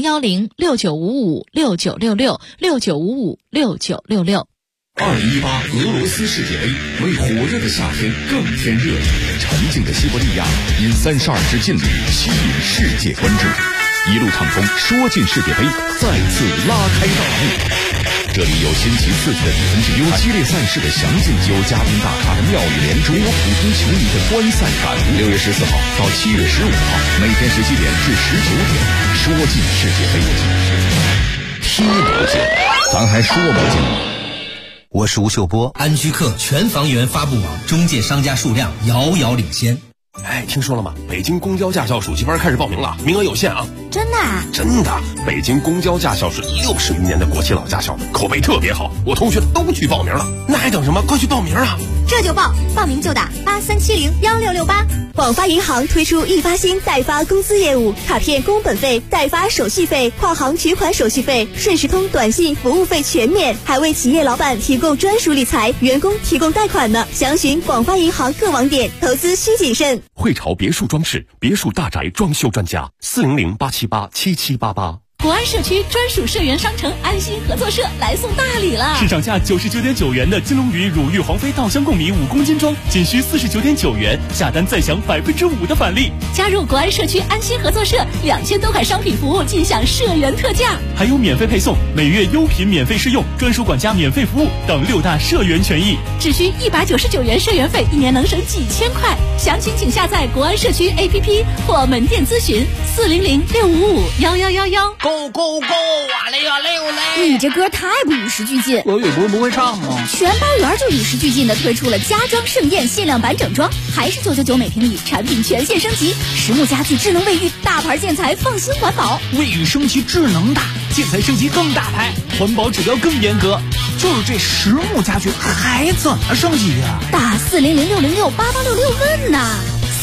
010-6955-6966 2018俄罗斯世界杯为火热的夏天更添热情。沉静的西伯利亚因32支劲旅吸引世界关注，一路畅通，说进世界杯再次拉开大幕。这里有新奇刺激的比分之有激烈赛事的详尽，有嘉宾大咖的妙语连珠，有普通球迷的观赛感悟。6月14号到7月15号，每天17点至19点，说进世界杯， 踢不进，咱还说不进。 我是吴秀波，安居客全房源发布网中介商家数量遥遥领先。 哎，听说了吗？北京公交驾校暑期班开始报名了，名额有限啊！ 真的啊？ 真的，北京公交驾校是60余年的国企老驾校，口碑特别好，我同学都去报名了。那还等什么？快去报名啊！ 这就报，报名就打83701668。 广发银行推出易发新代发工资业务，卡片工本费、代发手续费、跨行取款手续费、顺时通短信服务费全免，还为企业老板提供专属理财，员工提供贷款呢。详询广发银行各网点，投资需谨慎。 汇潮别墅装饰，别墅大宅装修专家，400-878-7788。 国安社区专属社员商城安心合作社来送大礼了！ 市场价99.9元的金龙鱼乳玉黄飞稻香贡米5公斤装，仅需49.9元，下单再享5%的返利。 加入国安社区安心合作社，2000多款商品服务尽享社员特价， 还有免费配送、每月优品免费试用、专属管家免费服务等6大社员权益。 只需199元社员费，1年能省几千块。详情请下载国安社区 APP 或门店咨询400-655-1111。 Go go go！哇嘞哇嘞哇嘞！ 你这歌太不与时俱进。 我有不会唱吗？ 全包圆就与时俱进的推出了家装盛宴限量版整装，还是999每平米，产品全线升级，实木家具、智能卫浴，大牌建材，放心环保。 卫浴升级智能大，建材升级更大牌，环保指标更严格。就是这实木家具还怎么升级呀？ 打400-606-8866问呐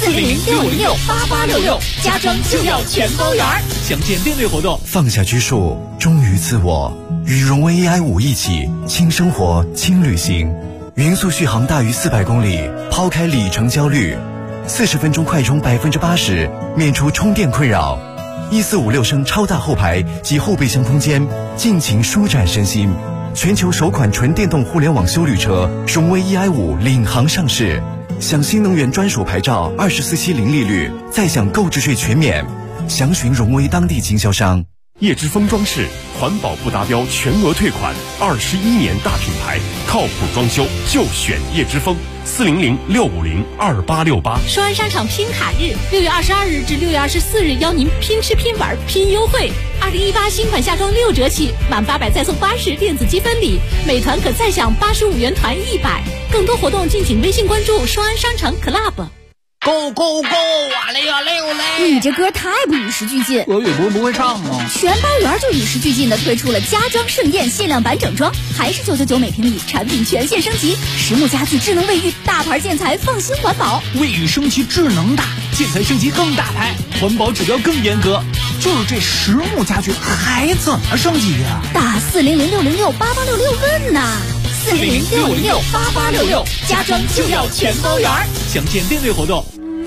！400-606-8866，家装就要全包圆。 详见订阅活动。 放下拘束，忠于自我，与荣威 AI5一起轻生活、轻旅行。匀速续航大于400公里，抛开里程焦虑，40分钟快充80%，免除充电困扰。1456升超大后排及后备箱空间，尽情舒展身心。全球首款纯电动互联网休旅车荣威 EI5领航上市，享新能源专属牌照，24期零利率，再享购置税全免。详询荣威当地经销商。 叶之峰装饰，环保不达标全额退款，21年大品牌，靠谱装修就选叶之峰。400-650-2868。 双安商场拼卡日，6月22日至6月24日，邀您拼吃拼玩拼优惠。2018新款夏装6折起，满800再送80电子积分礼，美团可再享85元团100。更多活动敬请微信关注双安商场 Club。 Go go go！ 哇嘞呀嘞哟嘞！ 你这歌太不与时俱进。 俄语不会唱吗？ 全班园就与时俱进的推出了家装盛宴限量版整装，还是999每平米，产品全线升级，实木家具、智能卫浴，大牌建材，放心环保。 卫浴升级智能大，建材升级更大牌，环保指标更严格。就是这实木家具还怎么升级呀？ 打400-606-8866问呐！400-606-8866，家装就要全包圆。 详见店内活动。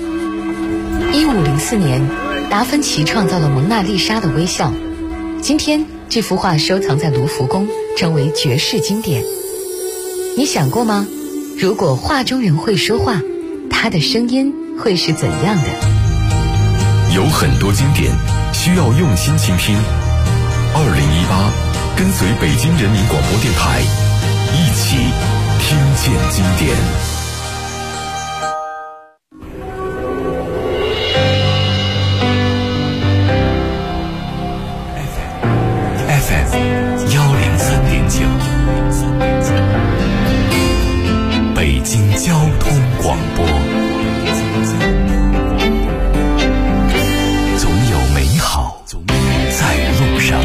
1504年，达芬奇创造了蒙娜丽莎的微笑。今天，这幅画收藏在卢浮宫，成为绝世经典。你想过吗？如果画中人会说话，他的声音会是怎样的？ 有很多经典需要用心倾听。2018，跟随北京人民广播电台，一起听见经典。 北京交通广播，总有美好在路上。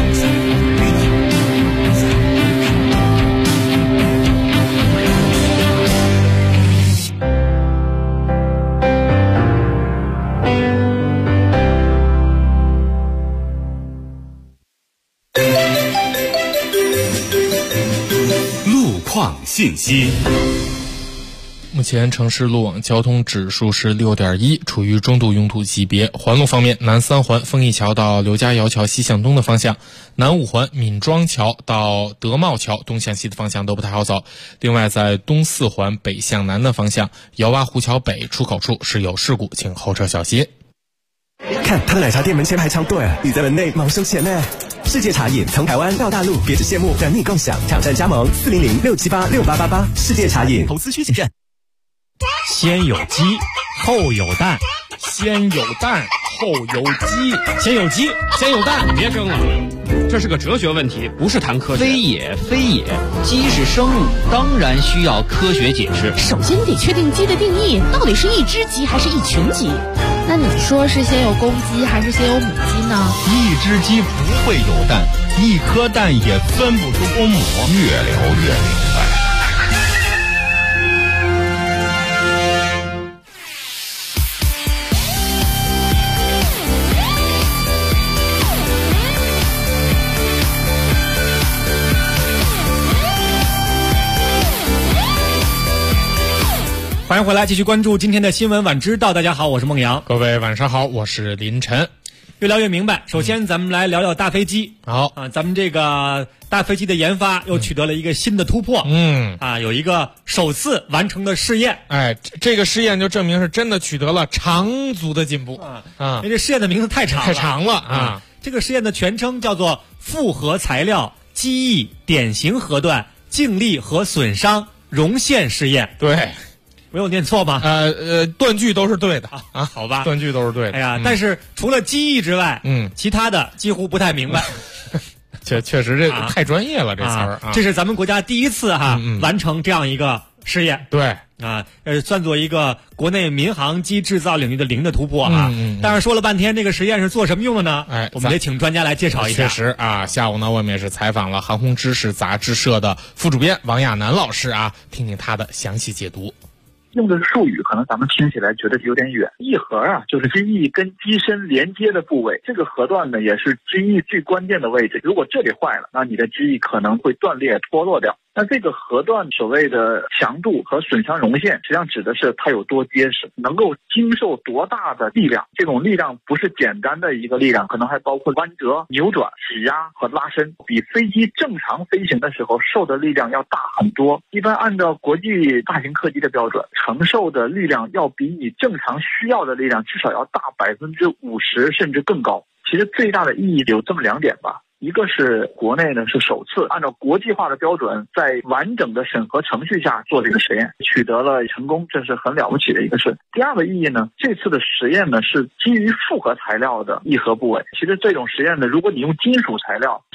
路况信息。 目前城市路网交通指数是6.1，处于中度拥堵级别。环路方面，南3环丰益桥到刘家窑桥西向东的方向，南5环闵庄桥到德茂桥东向西的方向都不太好走。另外，在东4环北向南的方向，姚洼湖桥北出口处是有事故，请后车小心。 看他的奶茶店门前排长队，你在门内忙收钱呢。世界茶饮从台湾到大陆，别只羡慕，等你共享。挑战加盟400-678-6888，世界茶饮。投资需谨慎。 先有鸡，后有蛋。 先有蛋，后有鸡。 先有鸡，先有蛋。 别争了，这是个哲学问题，不是谈科学。 非也，非也，鸡是生物，当然需要科学解释。 首先你得确定鸡的定义，到底是一只鸡还是一群鸡？那你说是先有公鸡还是先有母鸡呢？ 一只鸡不会有蛋，一颗蛋也分不出公母。 越聊越明白。 欢迎回来，继续关注今天的新闻晚知道。大家好，我是孟阳。 各位晚上好，我是林晨。 越聊越明白。首先，咱们来聊聊大飞机。 好啊，咱们这个大飞机的研发又取得了一个新的突破。有一个首次完成的试验。 哎，这个试验就证明是真的取得了长足的进步因为这试验的名字太长了啊。 这个试验的全称叫做复合材料机翼典型核段静力和损伤熔线试验。 对。 没有念错吗？ 断句都是对的啊， 好吧， 断句都是对的。 哎呀，但是除了机翼之外，其他的几乎不太明白。 确实这太专业了，这词儿。 这是咱们国家第一次完成这样一个试验。 对算作一个国内民航机制造领域的零的突破啊。但是说了半天，这个实验是做什么用的呢？我们得请专家来介绍一下。 确实啊，下午呢，我们也是采访了航空知识杂志社的副主编王亚楠老师啊，听听他的详细解读。 用的术语可能咱们听起来觉得有点远。翼核啊，就是机翼跟机身连接的部位，这个核段呢也是机翼最关键的位置。如果这里坏了，那你的机翼可能会断裂脱落掉。那这个核段所谓的强度和损伤熔线，实际上指的是它有多结实，能够经受多大的力量。这种力量不是简单的一个力量，可能还包括弯折、扭转、挤压和拉伸，比飞机正常飞行的时候受的力量要大很多。一般按照国际大型客机的标准，承受的力量要比你正常需要的力量至少要大50%甚至更高。其实最大的意义有这么2点吧。一个是国内呢是首次按照国际化的标准，在完整的审核程序下做这个实验，取得了成功，这是很了不起的一个事。第二个意义呢，这次的实验呢是基于复合材料的翼核部位。其实这种实验呢，如果你用金属材料，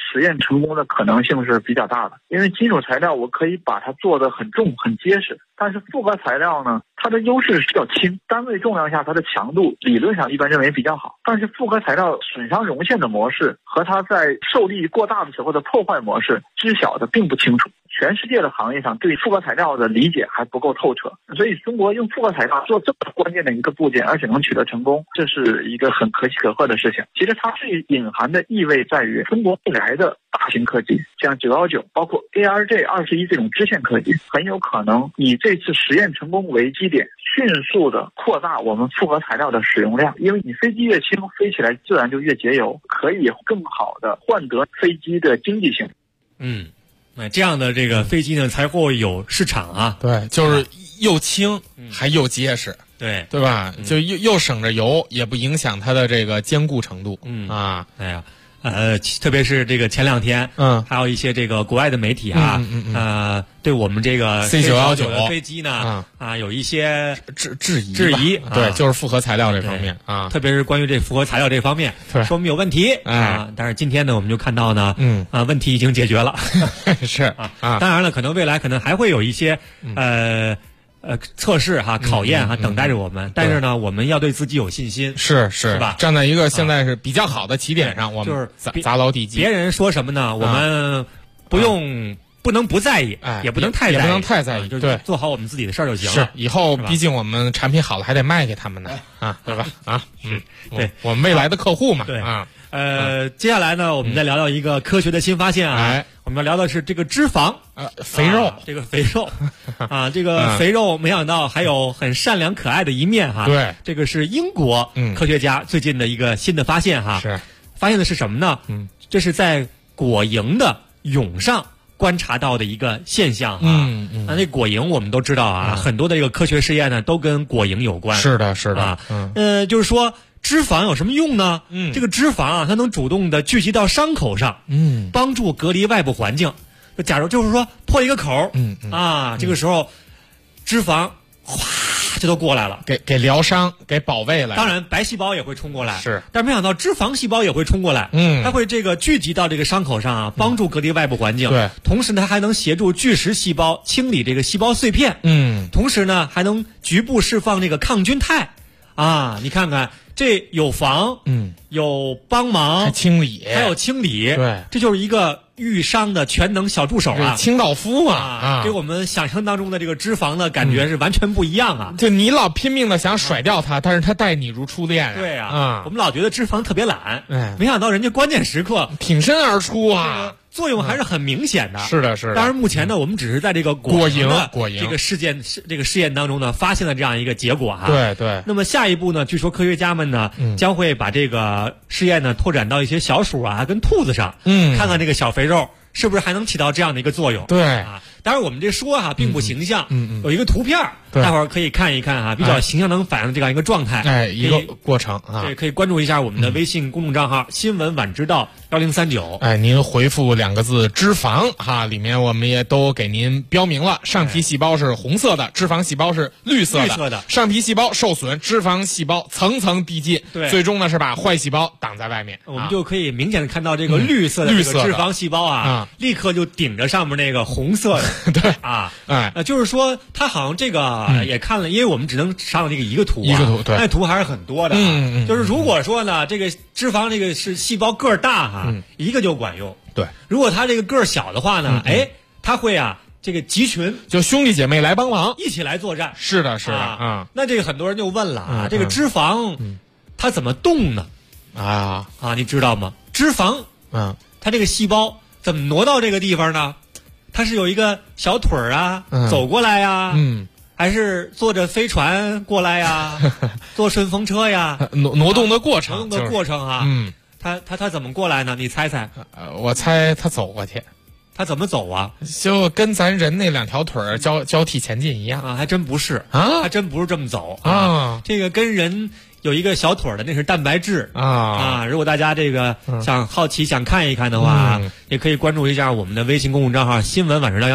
实验成功的可能性是比较大的。因为金属材料我可以把它做得很重很结实，但是复合材料呢，它的优势是比较轻，单位重量下它的强度理论上一般认为比较好，但是复合材料损伤融线的模式和它在受力过大的时候的破坏模式知晓的并不清楚，全世界的行业上对复合材料的理解还不够透彻，所以中国用复合材料做这么关键的一个部件，而且能取得成功，这是一个很可喜可贺的事情。其实它最隐含的意味在于中国未来的大型科技，像919包括 ARJ21 这种支线科技，很有可能以这次实验成功为基点，迅速的扩大我们复合材料的使用量。因为你飞机越轻，飞起来自然就越节油，可以更好的换得飞机的经济性。 那这样的这个飞机呢才会有市场啊。 对，就是又轻还又结实，对吧？就又省着油，也不影响它的这个坚固程度。 哎呀。特别是这个前两天，还有一些这个国外的媒体啊，对我们这个 C919 的飞机呢，有一些质疑， 对， 就是复合材料这方面啊， 特别是关于这复合材料这方面，说我们有问题啊。但是今天呢，我们就看到呢，问题已经解决了， 是啊。 当然了，可能未来可能还会有一些测试考验等待着我们，但是呢，我们要对自己有信心，是吧？ 站在一个现在是比较好的起点上，我们就是砸牢地基。 别人说什么呢？我们不能不在意，也不能太在意， 就做好我们自己的事儿就行了。 是，以后毕竟我们产品好了，还得卖给他们呢，对吧？对，我们未来的客户嘛， 对接下来呢，我们再聊聊一个科学的新发现啊。我们要聊的是这个脂肪， 肥肉， 这个肥肉这个肥肉没想到还有很善良可爱的一面哈。 对， 这个是英国科学家最近的一个新的发现哈。 是， 发现的是什么呢？这是在果蝇的蛹上观察到的一个现象啊。那果蝇我们都知道啊，很多的这个科学实验呢都跟果蝇有关。 是的就是说脂肪有什么用呢？这个脂肪啊，它能主动的聚集到伤口上，帮助隔离外部环境。就假如就是说破一个口，这个时候脂肪哗就都过来了， 给疗伤，给保卫了。 当然白细胞也会冲过来， 是， 但没想到脂肪细胞也会冲过来，它会这个聚集到这个伤口上啊，帮助隔离外部环境。 对， 同时呢，它还能协助巨噬细胞清理这个细胞碎片。同时呢，还能局部释放这个抗菌肽。你看看。这有防，有帮忙， 还清理， 对，这就是一个愈伤的全能小助手啊， 清道夫给我们想象当中的这个脂肪的感觉是完全不一样啊！ 就你老拼命的想甩掉它，但是它待你如初恋。 对啊，我们老觉得脂肪特别懒，没想到人家关键时刻挺身而出啊！ 作用还是很明显的。 是的。 当然，目前呢，我们只是在这个果蝇这个试验当中呢，发现了这样一个结果哈。 对。 那么下一步呢，据说科学家们呢，将会把这个试验呢拓展到一些小鼠啊跟兔子上，看看这个小肥肉是不是还能起到这样的一个作用。 对当然我们这说并不形象，有一个图片，大伙儿可以看一看比较形象能反映这样一个状态， 一个过程对，可以关注一下我们的微信公众账号新闻晚知道1039。 您回复2个字脂肪里面我们也都给您标明了，上皮细胞是红色的，脂肪细胞是绿色的，上皮细胞受损，脂肪细胞层层递进， 对， 最终呢是把坏细胞挡在外面。 我们就可以明显的看到这个绿色的这个脂肪细胞立刻就顶着上面那个红色的。 对就是说它好像这个也看了，因为我们只能上这个一个图， 对， 那图还是很多的。就是如果说呢，这个脂肪这个是细胞个儿大一个就管用。 对， 如果它这个个儿小的话呢，它会这个集群， 就兄弟姐妹来帮忙， 一起来作战。 是的那这个很多人就问了这个脂肪它怎么动呢？你知道吗？脂肪它这个细胞怎么挪到这个地方呢？它是有一个小腿儿走过来呀，还是坐着飞船过来呀，坐顺风车呀？ 挪动的过程， 它怎么过来呢？你猜猜？ 我猜它走过去。 它怎么走啊？ 就跟咱人那2条腿儿交替前进一样还真不是还真不是这么走这个跟人有一个小腿的，那是蛋白质如果大家这个想好奇想看一看的话，也可以关注一下我们的微信公众账号新闻晚知道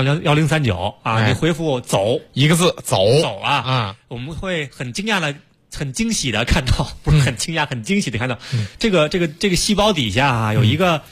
1039你回复走 1个字走我们会很惊讶的很惊喜的看到，不是很惊讶很惊喜的看到这个细胞底下有一个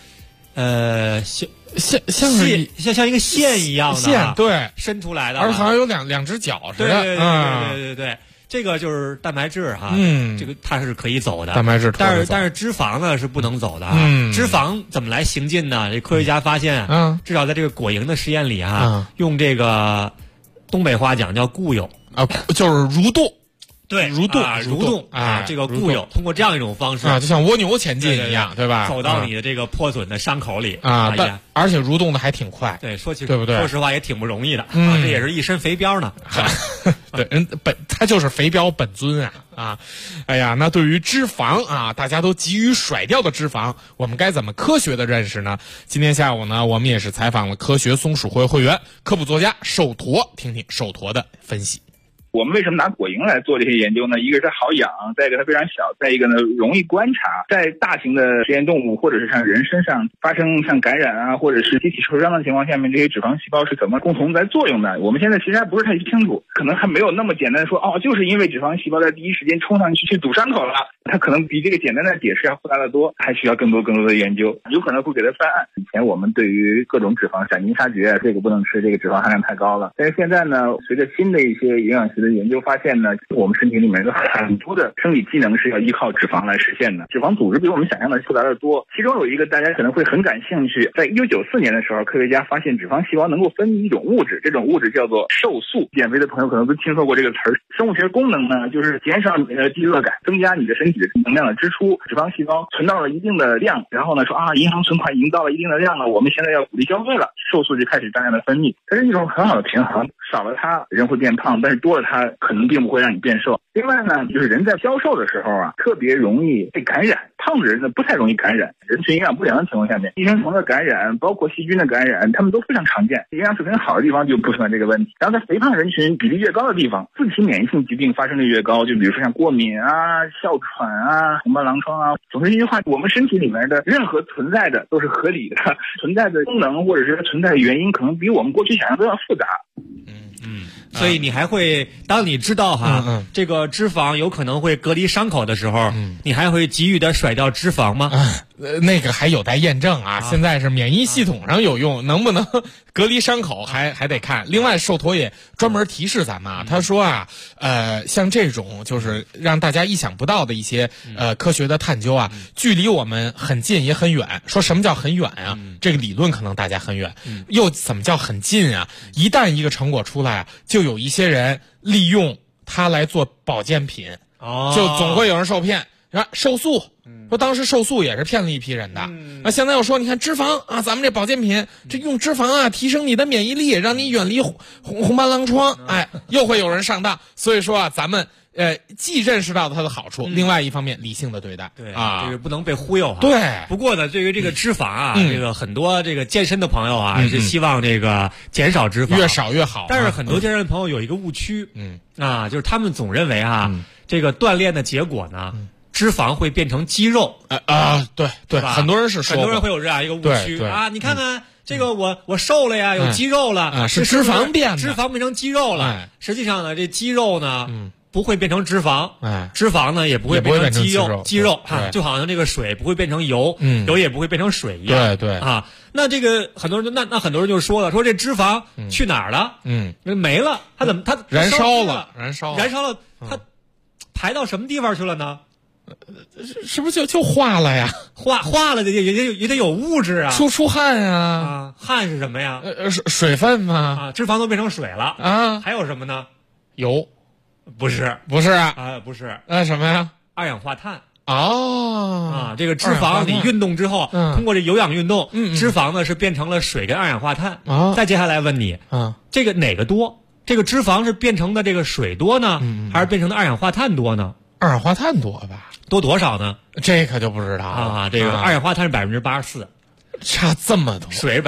像一个线一样的线，对， 伸出来的， 而且好像有两只脚似的。 对，这个就是蛋白质哈，这个它是可以走的。 蛋白质， 但是脂肪呢是不能走的啊。脂肪怎么来行进呢？这科学家发现，至少在这个果蝇的实验里用这个东北话讲叫固有啊，就是蠕动。 对，蠕动啊，这个固有通过这样一种方式啊，就像蜗牛前进一样，对吧？ 走到你的这个破损的伤口里啊，而且蠕动的还挺快。 对， 对不对？ 说实话也挺不容易的啊，这也是一身肥膘呢。 对，他就是肥膘本尊啊！哎呀，那对于脂肪啊，大家都急于甩掉的脂肪，我们该怎么科学的认识呢？今天下午呢，我们也是采访了科学松鼠会会员、科普作家寿驼，听听寿驼的分析。 我们为什么拿果蝇来做这些研究呢？一个是它好养，再一个它非常小，再一个呢容易观察。在大型的实验动物或者是像人身上发生像感染啊，或者是机体受伤的情况下面，这些脂肪细胞是怎么共同在作用的？我们现在其实还不是太清楚，可能还没有那么简单说就是因为脂肪细胞在第一时间冲上去堵伤口了。它可能比这个简单的解释要复杂得多，还需要更多的研究，有可能会给它翻案。以前我们对于各种脂肪，闪金沙蕨这个不能吃，这个脂肪含量太高了。但是现在呢，随着新的一些营养学的研究发现呢，我们身体里面有很多的生理机能是要依靠脂肪来实现的。脂肪组织比我们想象的复杂得多，其中有一个大家可能会很感兴趣，在1994年的时候，科学家发现脂肪细胞能够分泌一种物质，这种物质叫做瘦素。减肥的朋友可能都听说过这个词儿。生物学功能呢，就是减少你的饥饿感，增加你的身体的能量的支出。脂肪细胞存到了一定的量，然后呢说银行存款已经到了一定的量了，我们现在要鼓励消费了，瘦素就开始大量的分泌。它是一种很好的平衡，少了它人会变胖，但是多了它可能并不会让你变瘦。另外呢，就是人在消瘦的时候特别容易被感染，胖的人呢不太容易感染。人群营养不良的情况下面，寄生虫的感染，包括细菌的感染，它们都非常常见。营养水平好的地方就不存在这个问题。然后在肥胖人群比例越高的地方，自体免疫性疾病发生率越高，就比如说像过敏啊、哮喘啊、红斑狼疮啊。总之一句话，我们身体里面的任何存在的都是合理的，存在的功能或者是存在的原因，可能比我们过去想象都要复杂。 所以你还会，当你知道这个脂肪有可能会隔离伤口的时候，你还会急于的甩掉脂肪吗？ 那个还有待验证啊，现在是免疫系统上有用，能不能隔离伤口还得看。另外，寿驼也专门提示咱们他说像这种就是让大家意想不到的一些科学的探究距离我们很近也很远。说什么叫很远啊？这个理论可能大家很远，又怎么叫很近啊？一旦一个成果出来就有一些人利用它来做保健品，就总会有人受骗。瘦素，说当时瘦素也是骗了一批人的。那现在又说，你看脂肪咱们这保健品，这用脂肪提升你的免疫力，让你远离红斑狼疮，又会有人上当。所以说咱们既认识到它的好处，另外一方面理性的对待， 对这个不能被忽悠对。 不过呢，对于这个脂肪这个很多这个健身的朋友是希望这个减少脂肪， 越少越好。 但是很多健身的朋友有一个误区，就是他们总认为这个锻炼的结果呢。脂肪会变成肌肉对，很多人是说， 很多人会有这样一个误区你看看这个我瘦了呀，有肌肉了， 是脂肪变的， 脂肪变成肌肉了。实际上呢，这肌肉呢不会变成脂肪，脂肪呢也不会变成肌肉就好像这个水不会变成油，油也不会变成水一样。 对那这个很多人那很多人就说了，说这脂肪去哪儿了？没了，它怎么它燃烧了， 它排到什么地方去了呢？ 是不是就化了呀？ 化了也得有物质出汗啊！ 汗是什么呀？ 水分嘛。 脂肪都变成水了还有什么呢？ 油？ 不是不是那什么呀？ 二氧化碳。 这个脂肪你运动之后，通过这有氧运动，脂肪呢是变成了水跟二氧化碳。再接下来问你这个哪个多？这个脂肪是变成的这个水多呢，还是变成的二氧化碳多呢？ 二氧化碳多吧？ 多多少呢？ 这可就不知道了这个二氧化碳是84%， 差这么多。 水是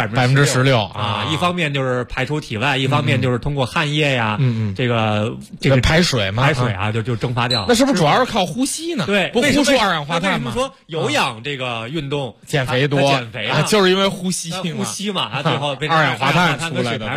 16% 一方面就是排出体外，一方面就是通过汗液呀，这个排水嘛， 就蒸发掉。 那是不是主要是靠呼吸呢？ 对， 不呼出二氧化碳吗？ 为什么说有氧这个运动减肥多？ 减肥就是因为呼吸嘛，它最后变成二氧化碳出来的。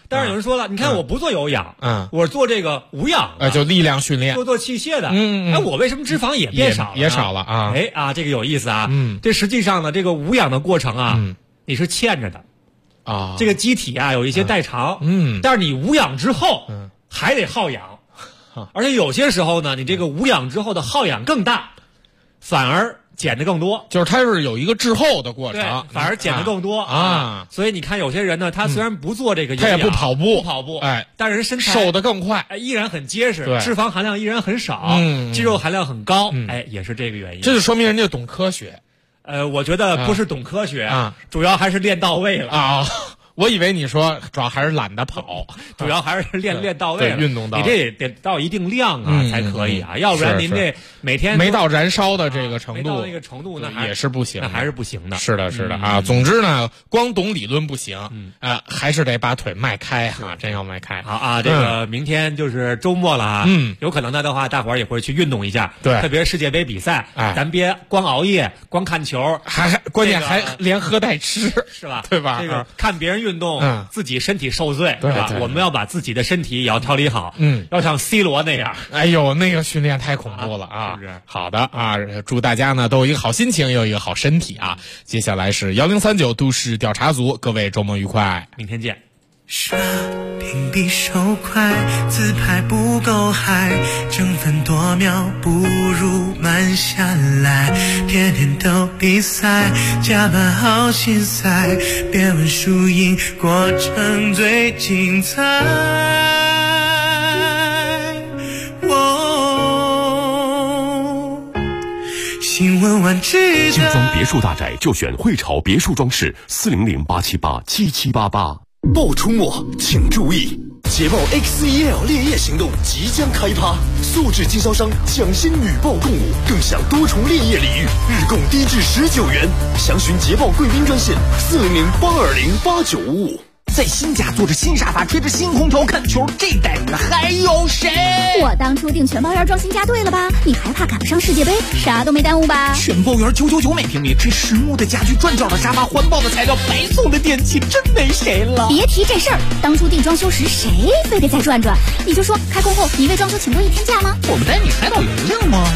但是有人说了，你看我不做有氧，我做这个无氧， 就力量训练， 做器械的，我为什么脂肪也变少了？ 也少了啊！ 这个有意思啊！这实际上呢，这个无氧的过程啊，你是欠着的啊。 这个机体啊有一些代偿，但是你无氧之后，还得耗氧，而且有些时候呢，你这个无氧之后的耗氧更大，反而减的更多， 就是它是有一个滞后的过程， 反而减的更多啊。所以你看，有些人呢，他虽然不做这个有氧， 他也不跑步， 但是人身材瘦得更快， 依然很结实，脂肪含量依然很少，肌肉含量很高，也是这个原因。 这就说明人家懂科学。 我觉得不是懂科学主要还是练到位了啊。 我以为你说主要还是懒得跑， 主要还是练到位了， 运动到位， 你这也得到一定量啊才可以啊，要不然您这每天没到燃烧的这个程度， 没到那个程度那也是不行， 那还是不行的。 是的，是的啊。总之呢，光懂理论不行，还是得把腿迈开哈，真要迈开。 好啊，这个明天就是周末了啊，有可能的话，大伙儿也会去运动一下， 对， 特别是世界杯比赛，咱别光熬夜，光看球， 还关键还连喝带吃， 是吧？ 对吧？ 这个看别人运动，自己身体受罪，对吧？我们要把自己的身体也要调理好，要像 C 罗那样。 哎呦，那个训练太恐怖了啊！ 是不是？ 好的啊，祝大家呢都有一个好心情，也有一个好身体啊！接下来是1039都市调查组，各位周末愉快， 明天见。 刷屏比手快，自拍不够嗨，争分夺秒不如慢下来，天天都比赛，加班好心塞，别问输赢，过程最精彩。新闻晚知精装别墅大宅就选汇潮别墅装饰，400-878-7788。 暴出没，请注意！捷豹 XEL 烈焰行动即将开趴，素质经销商抢先女豹共舞，更享多重烈焰礼遇，日供低至19元。详询捷豹贵宾专线400-820-8955。 在新家坐着新沙发，吹着新空调看球，这待遇还有谁？ 我当初订全包园装新家对了吧？你还怕赶不上世界杯？啥都没耽误吧？ 全包园999每平米，这实木的家具，转角的沙发，环保的材料，白送的电器，真没谁了。 别提这事儿，当初订装修时谁非得再转转？你就说开工后你为装修请过1天假吗？ 我们带你海岛邮令吗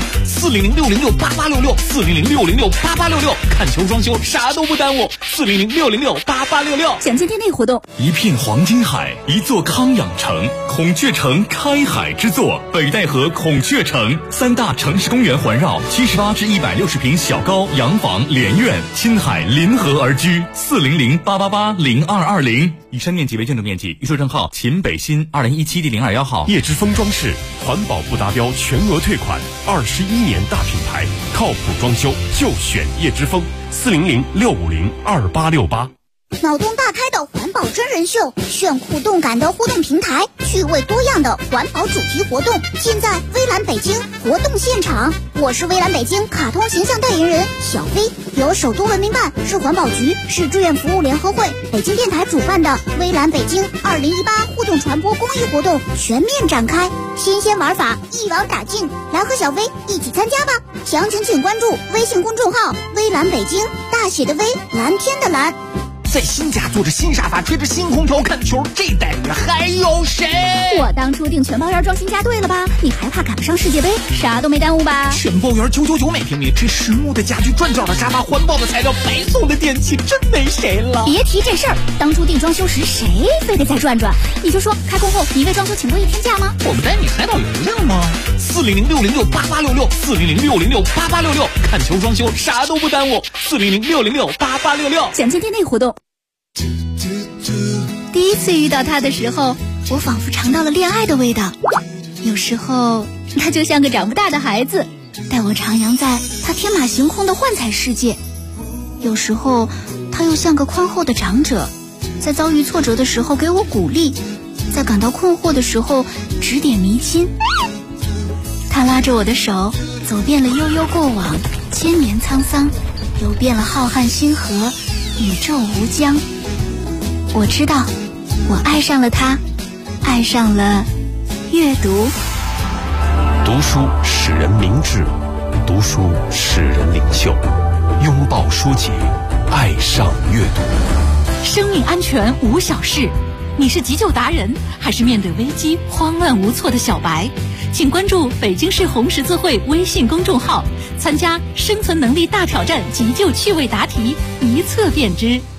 ？400-606-8866，400-606-8866，看球装修啥都不耽误，400-606-8866。 想见店内活动。 一片黄金海，一座康养城，孔雀城开海之作，北戴河孔雀城，3大城市公园环绕，78至160平小高洋房连院，亲海临河而居，400-888-0220。以上面积为建筑面积，预售证号秦北新2017第021号。 叶之峰装饰，环保不达标全额退款，21年大品牌，靠谱装修就选叶之峰，400-650-2868。 脑洞大开的环保真人秀，炫酷动感的互动平台，趣味多样的环保主题活动，尽在微蓝北京活动现场。我是微蓝北京卡通形象代言人小飞，由首都文明办、市环保局、市志愿服务联合会、北京电台主办的微蓝北京2018互动传播公益活动全面展开，新鲜玩法一网打尽，来和小飞一起参加吧！详情请关注微信公众号微蓝北京，大写的微，蓝天的蓝。 在新家坐着新沙发，吹着新空调看球，这待遇还有谁？ 我当初订全包园装新家对了吧？你还怕赶不上世界杯？啥都没耽误吧？ 全包园999每平米，这实木的家具，转角的沙发，环保的材料，白送的电器，真没谁了。 别提这事儿，当初订装修时谁非得再转转？你就说开工后你为装修请过1天假吗？ 我们带你海岛邮令吗？400-606-8866，400-606-8866，看球装修啥都不耽误，400-606-8866。 想见店内活动。第一次遇到他的时候，我仿佛尝到了恋爱的味道。有时候他就像个长不大的孩子，带我徜徉在他天马行空的幻彩世界。有时候他又像个宽厚的长者，在遭遇挫折的时候给我鼓励，在感到困惑的时候指点迷津。他拉着我的手，走遍了悠悠过往，千年沧桑，游遍了浩瀚星河，宇宙无疆。我知道，我爱上了他，爱上了阅读。 读书使人明智，读书使人领袖。拥抱书籍，爱上阅读。 生命安全无小事， 你是急救达人，还是面对危机慌乱无措的小白？请关注北京市红十字会微信公众号，参加生存能力大挑战急救趣味答题，一测便知。